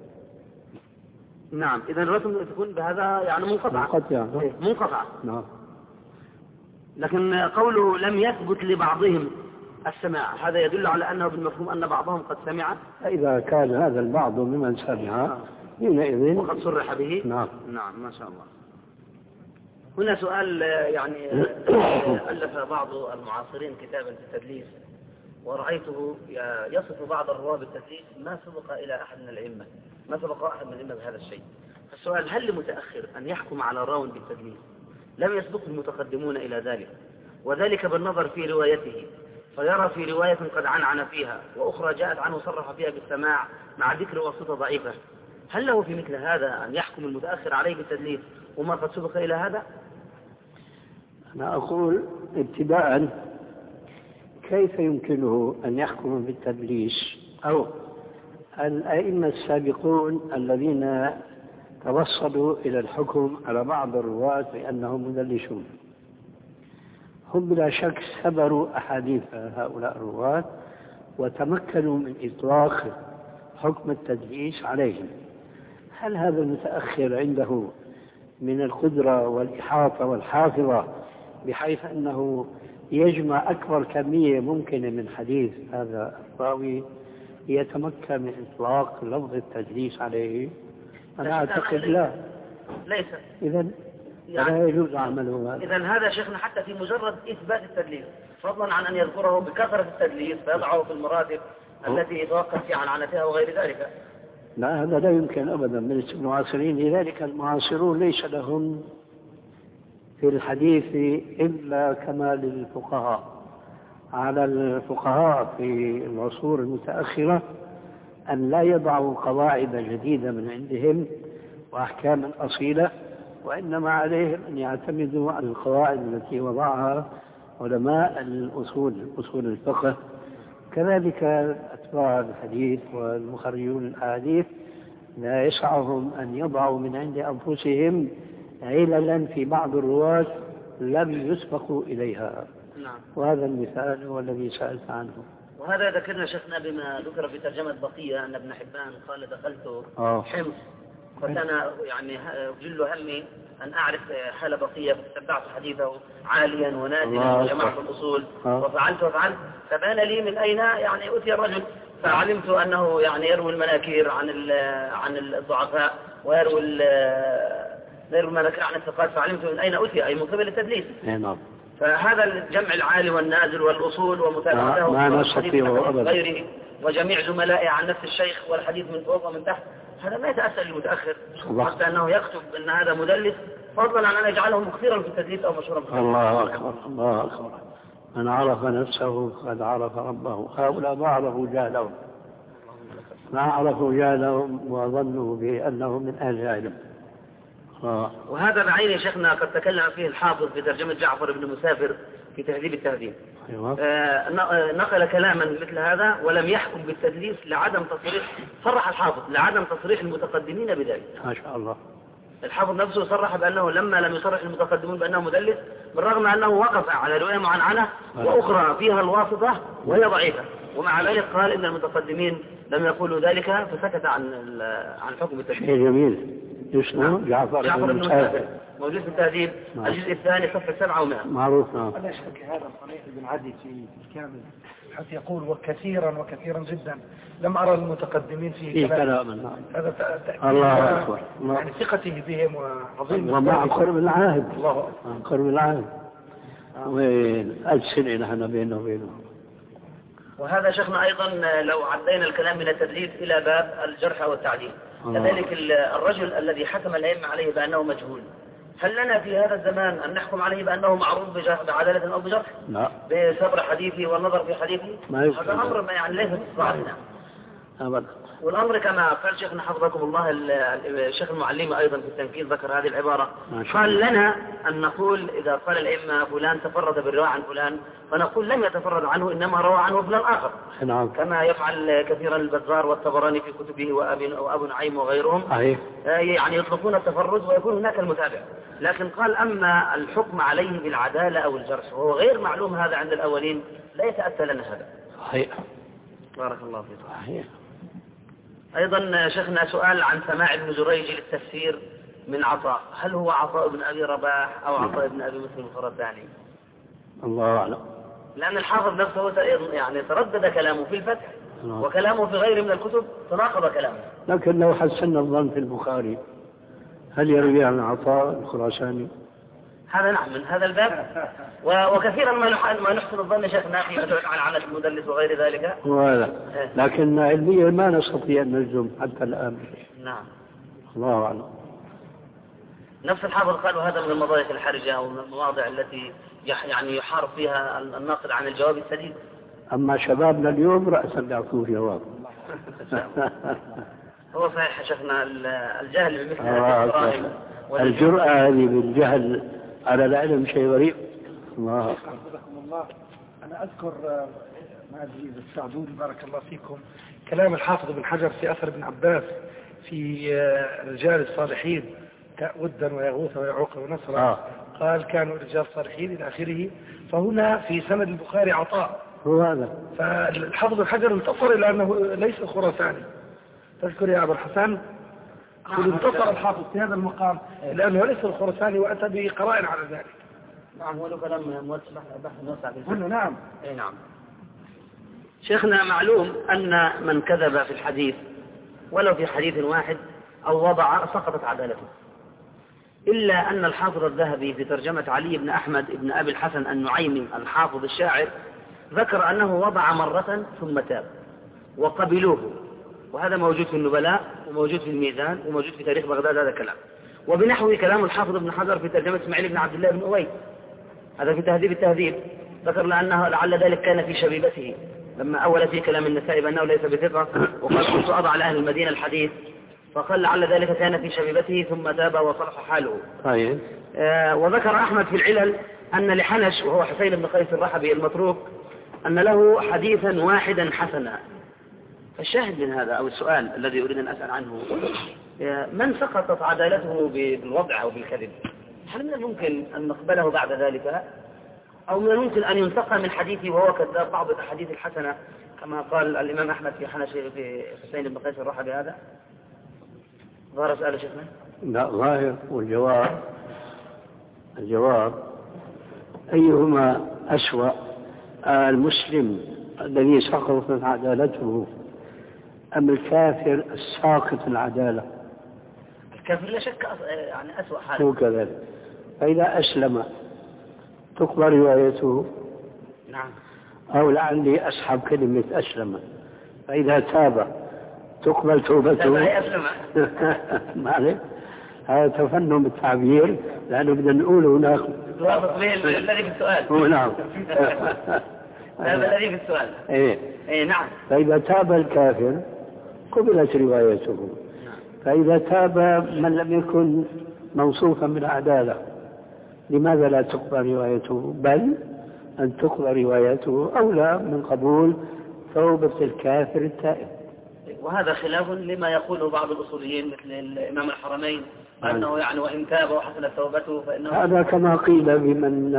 نعم، إذا روايتهم تكون بهذا يعني منقطعة. منقطعة. إيه؟ منقطعة. نعم. لكن قوله لم يثبت لبعضهم السماع، هذا يدل على أنه بالمفهوم أن بعضهم قد سمع. إذا كان هذا البعض ممن سمع حينئذ وقد صرح به. نعم. نعم، ما شاء الله. هنا سؤال يعني ألف بعض المعاصرين كتابا في التدليس، ورأيته يصف بعض الرواة بالتدليس ما سبق إلى أحد من الأئمة، ما سبق أحد من الأئمة بهذا الشيء. فالسؤال: هل لمتأخر أن يحكم على راو بالتدليس لم يسبق المتقدمون إلى ذلك، وذلك بالنظر في روايته، فيرى في رواية قد عنعن فيها وأخرى جاءت عنه صرح فيها بالسماع مع ذكر واسطة ضعيفة، هل له في مثل هذا أن يحكم المتأخر عليه بالتدليس وما قد سبق إلى هذا؟ أنا أقول ابتداء كيف يمكنه أن يحكم بالتدليس؟ أو الأئمة السابقون الذين توصلوا إلى الحكم على بعض الرواة بأنهم مدلسون هم بلا شك سبروا أحاديث هؤلاء الرواة وتمكنوا من إطلاق حكم التدليس عليهم. هل هذا المتأخر عنده من القدرة والإحاطة والحافظة بحيث أنه يجمع أكبر كمية ممكنة من حديث هذا الراوي يتمكن من إطلاق لفظ التدليس عليه؟ أنا أعتقد لا. ليس. إذن يعني لا يجوز عمله هذا. إذن هذا شيخنا حتى في مجرد إثبات التدليس، فضلا عن أن يذكره بكثرة التدليس فيضعه في المراتب التي يتوقف في عن عنتها وغير ذلك. لا، هذا لا يمكن أبدا من المعاصرين. لذلك المعاصرون ليس لهم في الحديث إلا كما للفقهاء. على الفقهاء في العصور المتأخرة أن لا يضعوا قواعد جديدة من عندهم وأحكاما أصيلة، وإنما عليهم أن يعتمدوا على القواعد التي وضعها علماء الأصول أصول الفقه. كذلك أتباع الحديث والمخرجون الأحاديث لا يسعهم أن يضعوا من عند أنفسهم عللا في بعض الرواة لم يسبقوا إليها. نعم. وهذا المثال هو الذي سألت عنه. وهذا ذكرنا شيخنا بما ذكر في ترجمة بقية أن ابن حبان قال دخلت أوه. حمص فكان يعني جل همي أن أعرف حال بقية، فتتبعت حديثه عاليا ونازلا وجمعت الأصول وفعلت وفعلت، فبان لي من أين يعني أتي الرجل، فعلمت أنه يعني يروي المناكير عن عن الضعفاء ويروي يروي المناكير عن الثقات، فعلمت من أين أتي، أي من قبل التدليس. نعم. فهذا الجمع العالي والنازل والأصول ومتابعته ما نستطيعه أبدا غيره وجميع زملائه عن نفس الشيخ والحديث من فوق ومن تحت، هذا ما يتأثر المتأخر حتى أنه يكتب أن هذا مدلس، فضلا عن أن يجعله مكثيرا في التدليس أو مشهورا في التدليس. الله أكبر الله أكبر. من عرف نفسه قد عرف ربه. هؤلاء ما عرفوا جهلهم، ما عرفوا جهلهم وظنوا بأنهم من أهل العلم. آه. وهذا بعينه شيخنا قد تكلم فيه الحافظ في ترجمة جعفر بن مسافر في تهذيب التهذيب. أيوة. آه نقل كلاما مثل هذا ولم يحكم بالتدليس لعدم تصريح، صرح الحافظ لعدم تصريح المتقدمين بذلك. ما شاء الله. الحافظ نفسه صرح بأنه لما لم يصرح المتقدمون بأنه مدلس، بالرغم أنه وقف على رواية معنعنة وأخرى فيها الواسطة وهي ضعيفة، ومع ذلك قال إن المتقدمين لم يقولوا ذلك فسكت عن عن حكم التدليس. شيء جميل. اسمه جعفر, جعفر بن مسافر موجود في التهذيب الجزء الثاني صفحة سبعة ومائة. معروف. نعم. لا شك هذا صنيع بن عدي في الكامل حتى يقول وكثيرا وكثيرا جدا لم أرى المتقدمين فيه كلاما. هذا الله أكبر. يعني ثقته بهم وعظيم ومع قرب العهد. الله قرب العهد. وين أجسن نحن بينه وبينه. وهذا شيخنا أيضا لو عدينا الكلام من التدليس إلى باب الجرح والتعديل، كذلك الرجل الذي حكم الأئمة عليه بأنه مجهول، هل لنا في هذا الزمان أن نحكم عليه بأنه معروف بعدالة أو بجرح؟ لا. بصبر حديثه والنظر في حديثه؟ هذا أمر ما يعني ليس استطاعتنا أبدا. والأمر كما قال شيخنا حفظكم الله الشيخ المعلمي أيضا في التنكيل ذكر هذه العبارة، قال لنا أن نقول إذا قال الأئمة فلان تفرد بالرواية عن فلان فنقول لم يتفرد عنه إنما روى عنه فلان آخر، نعم. كما يفعل كثيرا البزار والطبراني في كتبه وأبو نعيم وغيرهم، أيه. يعني يطلقون التفرد ويكون هناك المتابع. لكن قال أما الحكم عليه بالعدالة أو الجرح وهو غير معلوم هذا عند الأولين لا يتأتى لنا هذا. صحيح. بارك الله فيكم. صحيح. أيضا شيخنا سؤال عن سماع ابن جريج للتفسير من عطاء، هل هو عطاء بن أبي رباح أو عطاء بن أبي مسلم الخراساني؟ الله أعلم. لأن الحافظ نفسه يعني تردد كلامه في الفتح وكلامه في غيره من الكتب تناقض كلامه. لكن لو حسن الظن في البخاري هل يروي عن عطاء الخراساني؟ هذا نعم من هذا الباب، وكثيرا ما ما نحسن الظن شيخنا في فتوى عن عنة المدلس وغير ذلك. ولا. لكن علميا ما نستطيع أن نجزم حتى الآن. نعم. الله أعلم. نفس الحافظ قال هذا من المضايق الحرجة أو من المواضع التي يعني يحارب فيها الناقد عن الجواب السديد. أما شبابنا اليوم رأسا يعطوه جواب. هو صحيح شيخنا الجهل بمثل هذه الجرائم الجرأة هذه بالجهل على العلم شيء غريب. الله حفظكم الله. أنا أذكر ما أدري إذا تساعدوني بارك الله فيكم كلام الحافظ بن حجر في أثر ابن عباس في رجال الصالحين ودا ويغوث ويعوق ونصرا. آه. قال كانوا رجال صالحين إلى آخره. فهنا في سند البخاري عطاء هو هذا. فالحافظ بن حجر انتصر إلى أنه ليس خراساني. تذكر يا أبا الحسن قل انتصر الحافظ في هذا المقام لأنه ليس الخراساني وأتى بقرائن على ذلك. نعم ولو كلام موسع بحث موسع في نعم. اي نعم. شيخنا معلوم أن من كذب في الحديث ولو في حديث واحد أو وضع سقطت عدالته، إلا أن الحافظ الذهبي في ترجمة علي بن أحمد بن أبي الحسن النعيمي الحافظ الشاعر ذكر أنه وضع مرة ثم تاب وقبلوه، وهذا موجود في النبلاء وموجود في الميزان وموجود في تاريخ بغداد هذا الكلام. وبنحو كلام الحافظ ابن حجر في ترجمة اسماعيل بن عبد الله بن أويس هذا في تهذيب التهذيب ذكر لأنه لعل ذلك كان في شبيبته لما أول في كلام النسائي بأنه ليس بثقة وقال كنت أضع لأهل المدينة الحديث، فقال لعل ذلك كان في شبيبته ثم تاب وصلح حاله. طيب. آه وذكر أحمد في العلل أن لحنش وهو حسين بن قيس الرحبي المتروك أن له حديثا واحدا حسنا. فالشاهد من هذا أو السؤال الذي أريد أن أسأل عنه من سقطت عدالته بالوضع أو بالكذب، هل من الممكن أن نقبله بعد ذلك أو من الممكن أن ينتقى من حديثه وهو كذاب بعض الأحاديث الحسنة كما قال الإمام أحمد في حنش في حسين بن قيس الرحبي هذا؟ ظاهر سؤال شيخنا؟ لا ظاهر. والجواب الجواب أيهما أسوأ المسلم الذي سقطت عدالته أم الكافر الساقط العدالة؟ الكافر لا شك يعني أسوأ حال. هو كذلك. فإذا أسلم تقبل روايته. نعم. أو لعلي أسحب كلمة أسلم. فإذا تاب تقبل توبته. ما عليك. هذا تفنن بالتعبير لأنه بدنا نقول هناك الذي في السؤال. هو نعم. هذا الذي في السؤال. إيه. إيه نعم. فإذا تاب الكافر قبلت روايته. فإذا تاب من لم يكن موصوفا بالعدالة لماذا لا تقبل روايته؟ بل أن تقبل روايته أولى من قبول توبة الكافر التائب. وهذا خلاف لما يقوله بعض الأصوليين مثل الإمام الحرمين أنه يعني وإن تاب وحسنت توبته فإنه هذا كما قيل بمن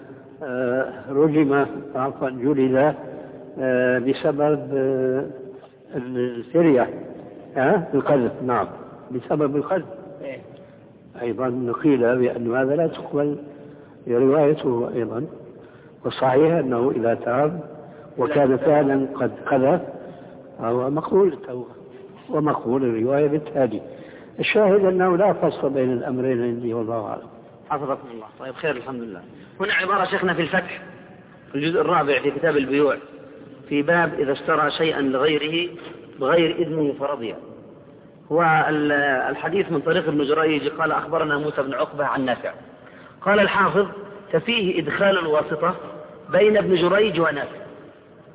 رجم عفوا جلد بسبب السرية القذف. نعم بسبب القذف. أيضا قيل بأن هذا لا تقبل روايته أيضا. والصحيح أنه إذا تاب وكان فعلا قد قذف هو مقبول التوبة ومقبول الرواية بالتالي. الشاهد أنه لا فصل بين الأمرين عندي والله أعلم. حفظكم الله. طيب خير الحمد لله. هنا عبارة شيخنا في الفتح في الجزء الرابع في كتاب البيوع في باب إذا اشترى شيئا لغيره بغير إذنه فرضيه. هو الحديث من طريق ابن جريج قال أخبرنا موسى بن عقبة عن نافع قال الحافظ ففيه إدخال الواسطة بين ابن جريج ونافع.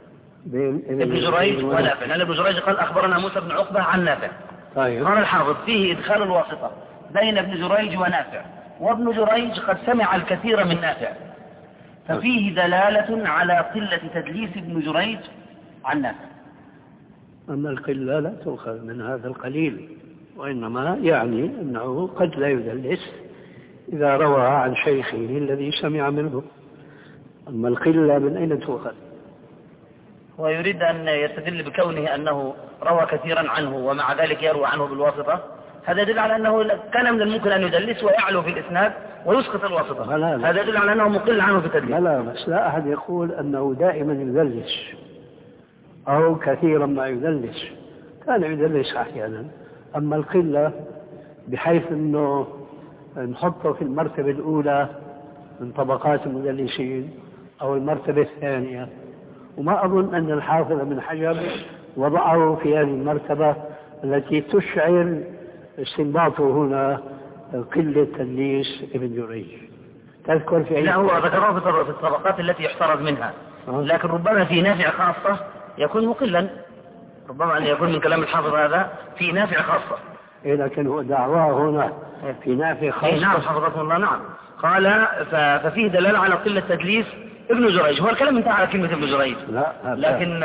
ابن جريج ونافع، لأن ابن جريج قال أخبرنا موسى بن عقبة عن نافع. طيب. قال الحافظ فيه إدخال الواسطة بين ابن جريج ونافع، وابن جريج قد سمع الكثير من نافع، ففيه دلالة على قلة تدليس ابن جريج عن نافع. أما القلة لا تؤخذ من هذا القليل، وإنما يعني أنه قد لا يدلس إذا روى عن شيخه الذي سمع منه. أما القلة من أين تؤخذ؟ ويريد أن يستدل بكونه أنه روى كثيرا عنه ومع ذلك يروى عنه بالواسطة، هذا يدل على أنه كان من الممكن أن يدلس ويعلو في الإسناد ويسقط الواسطة. لا لا. هذا يدل على أنه مقل عنه في التدليس. لا لا، بس لا أحد يقول أنه دائما يدلس أو كثيرا ما يدلس، كان يدلس أحيانا. أما القلة بحيث أنه نحطه في المرتبة الأولى من طبقات المدلسين أو المرتبة الثانية، وما أظن أن الحافظ بن حجر وضعه في هذه المرتبة التي تشعر استنباطه هنا قلة تدليس ابن جريج. تذكر في أي؟ لا، هو ذكره في الطبقات التي يحترز منها، لكن ربما في نافع خاصة يكون مقلا، ربما أن يكون من كلام الحافظ هذا في نافع خاصة. إيه، لكن هو دعواه هنا في نافع خاصة. نعم حفظكم الله. نعم. قال ففيه دلالة على قلة تدليس ابن جريج. هو الكلام انتهى على كلمة ابن جريج. لا. لكن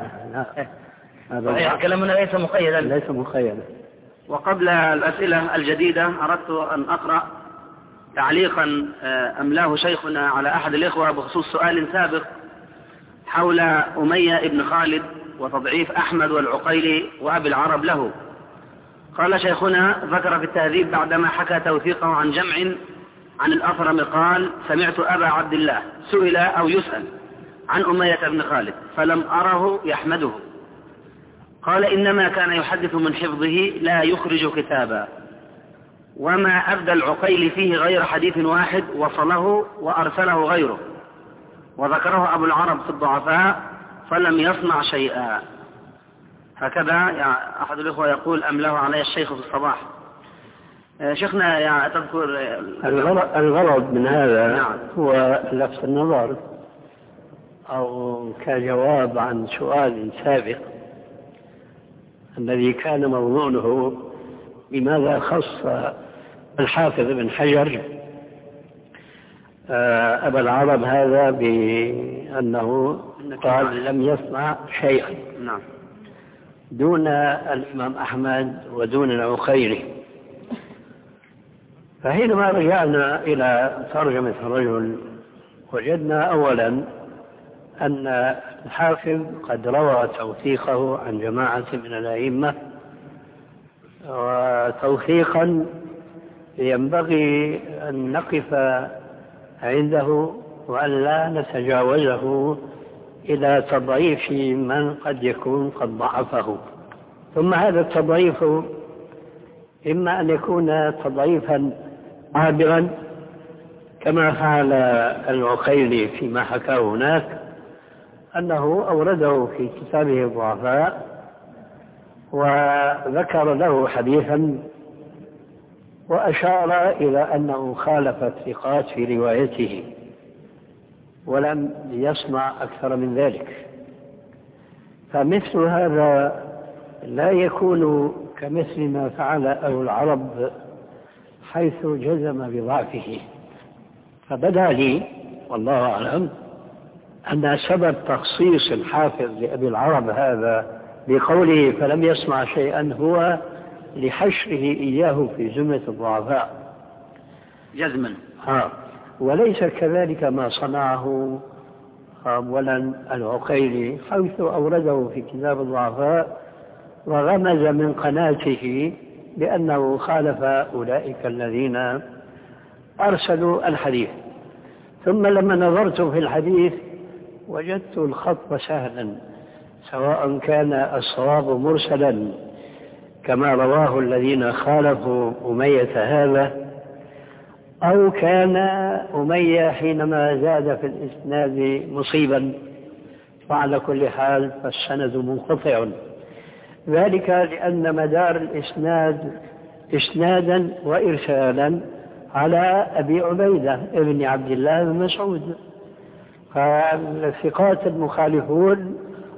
هذا كلامنا ليس مقيدا. ليس مقيدا. وقبل الأسئلة الجديدة أردت أن أقرأ تعليقا أملاه شيخنا على أحد الإخوة بخصوص سؤال سابق حول أمية ابن خالد وتضعيف أحمد والعقيلي وأبي العرب له. قال شيخنا ذكر في التهذيب بعدما حكى توثيقه عن جمع عن الأثرم قال: سمعت أبا عبد الله سئل أو يسأل عن أمية بن خالد فلم أره يحمده، قال: إنما كان يحدث من حفظه لا يخرج كتابا، وما أبدى العقيل فيه غير حديث واحد وصله وأرسله غيره، وذكره أبو العرب في الضعفاء فلم يصنع شيئا. هكذا يعني أحد الإخوة يقول أملاه علي الشيخ في الصباح. شيخنا يعني تذكر الغرض من هذا. نعم. هو لفت النظر أو كجواب عن سؤال سابق الذي كان موضوعه بماذا خص الحافظ بن حجر أبا العرب هذا بأنه قال لم يصنع شيئا. نعم. دون الإمام أحمد ودون العقيلي. فحينما رجعنا إلى ترجمة الرجل وجدنا أولا أن الحافظ قد روى توثيقه عن جماعة من الأئمة، وتوثيقا ينبغي أن نقف عنده وأن لا نتجاوزه إلى تضعيف من قد يكون قد ضعفه. ثم هذا التضعيف إما أن يكون تضعيفا عابرا كما فعل العقيلي فيما حكاه هناك، أنه أورده في كتابه الضعفاء وذكر له حديثا وأشار إلى أنه خالف الثقات في روايته ولم يصنع أكثر من ذلك. فمثل هذا لا يكون كمثل ما فعل أهل العرب حيث جزم بضعفه. فبدا لي والله أعلم أن سبب تخصيص الحافظ لأبي العرب هذا بقوله فلم يصنع شيئا هو لحشره إياه في زمرة الضعفاء جزما. ها. وليس كذلك ما صنعه أولا العقيلي حيث أورده في كتاب الضعفاء وغمز من قناته بأنه خالف أولئك الذين أرسلوا الحديث. ثم لما نظرت في الحديث وجدت الخط سهلا، سواء كان الصواب مرسلا كما رواه الذين خالفوا أمية هذا، أو كان أمية حينما زاد في الإسناد مصيبا، وعلى كل حال فالسند منقطع، ذلك لأن مدار الإسناد إسنادا وإرسالا على أبي عبيدة ابن عبد الله بن مسعود. فالثقات المخالفون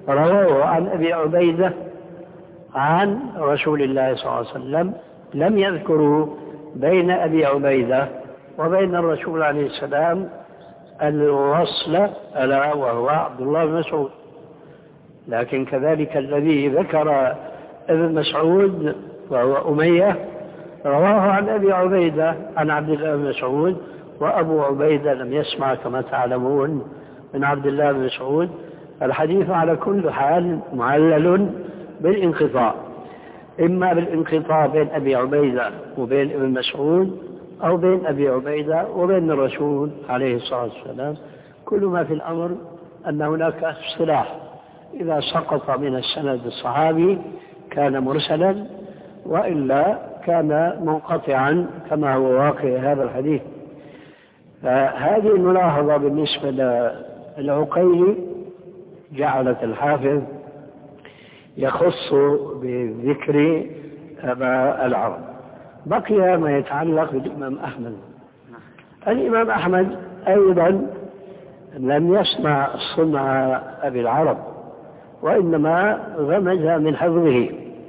رواه عن أبي عبيدة عن رسول الله صلى الله عليه وسلم، لم يذكروا بين أبي عبيدة وبين الرسول عليه السلام الوصل ألا وهو عبد الله بن مسعود. لكن كذلك الذي ذكر ابن مسعود وهو أمية رواه عن أبي عبيدة عن عبد الله بن مسعود، وأبو عبيدة لم يسمع كما تعلمون من عبد الله بن مسعود. الحديث على كل حال معلل بالانقطاع، إما بالانقطاع بين أبي عبيدة وبين ابن مسعود، أو بين أبي عبيدة وبين الرسول عليه الصلاة والسلام. كل ما في الأمر أن هناك اصطلاح، إذا سقط من السند الصحابي كان مرسلا، وإلا كان منقطعا كما هو واقع هذا الحديث. فهذه الملاحظة بالنسبة للعقيلي جعلت الحافظ يخص بذكر أبا العرب. بقي ما يتعلق بالإمام أحمد. الإمام أحمد أيضا لم يسمع صنع أبي العرب، وإنما غمز من حفظه،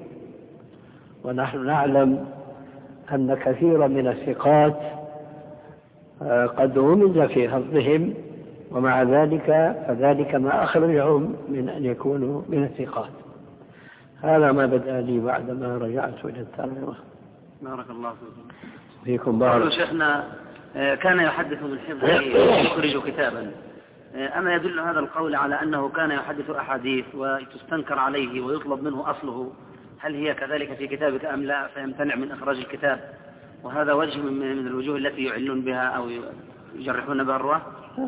ونحن نعلم أن كثيرا من الثقات قد غمز في حفظهم، ومع ذلك فذلك ما أخرجهم من أن يكونوا من الثقات. هذا ما بدأ لي بعدما رجعت إلى الترجمة. بارك الله فيكم. فيكم بارك. شيخنا كان يحدث من حفظه يخرج كتابا، أما يدل هذا القول على أنه كان يحدث أحاديث وتستنكر عليه ويطلب منه أصله؟ هل هي كذلك في كتابك أم لا فيمتنع من إخراج الكتاب؟ وهذا وجه من الوجوه التي يعلون بها أو يجرحون بها الرواة.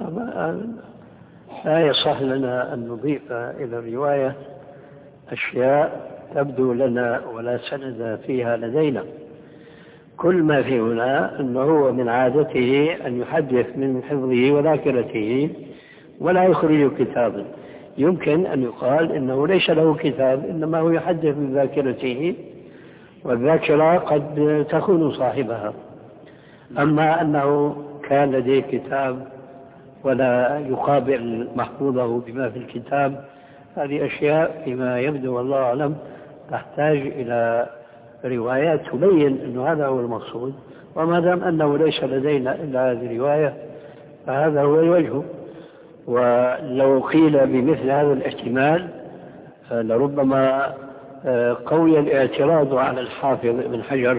لا يصح لنا أن نضيف إلى الرواية أشياء تبدو لنا ولا سند فيها لدينا. كل ما في هنا أنه هو من عادته أن يحدث من حفظه وذاكرته ولا يخرج كتابا. يمكن أن يقال إنه ليس له كتاب، إنما هو يحدث من ذاكرته، والذاكرة قد تكون صاحبها. أما أنه كان لديه كتاب ولا يقابل محفوظه بما في الكتاب، هذه أشياء فيما يبدو والله أعلم تحتاج إلى روايات تبين أن هذا هو المقصود. وما دام أنه ليس لدينا إلا هذه الرواية فهذا هو الوجه. ولو قيل بمثل هذا الاحتمال لربما قوي الاعتراض على الحافظ ابن حجر،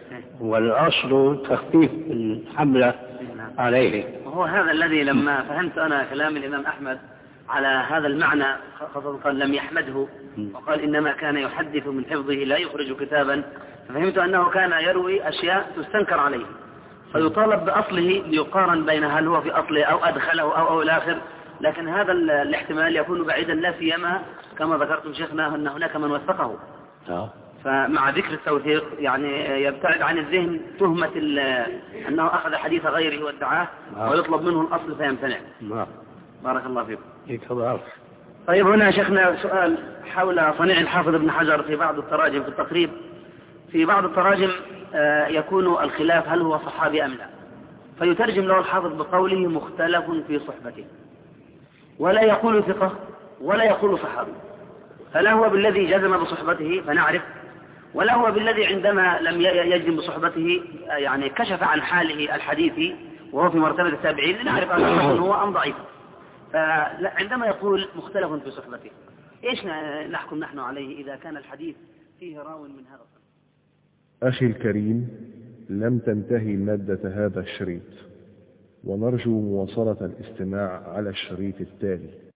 والأصل تخفيف الحملة عليه. وهو هذا الذي لما فهمت أنا كلام الإمام أحمد على هذا المعنى، خاصة لم يحمده وقال إنما كان يحدث من حفظه لا يخرج كتابا، ففهمت أنه كان يروي أشياء تستنكر عليه فيطالب بأصله ليقارن بين هل هو في أصله أو أدخله أو أو الآخر. لكن هذا الاحتمال يكون بعيدا، لا سيما كما ذكرتم شيخنا أن هناك من وثقه، فمع ذكر التوثيق يعني يبتعد عن الذهن تهمة أنه أخذ حديث غيره وادعاه ويطلب منه الأصل فيمتنع. بارك الله فيكم. طيب هنا شيخنا سؤال حول صنيع الحافظ ابن حجر في بعض التراجم في التقريب. في بعض التراجم يكون الخلاف هل هو صحابي أم لا، فيترجم له الحافظ بقوله مختلف في صحبته، ولا يقول ثقة ولا يقول صحابي، فلا هو بالذي جزم بصحبته فنعرف، ولا هو بالذي عندما لم يجزم بصحبته يعني كشف عن حاله الحديثي وهو في مرتبة التابعين لنعرف أنه هو أم ضعيف. فعندما يقول مختلف في صحبته إيش نحكم نحن عليه إذا كان الحديث فيه راو من هذا الصنف؟ أخي الكريم، لم تنتهي مادة هذا الشريط، ونرجو مواصلة الاستماع على الشريط التالي.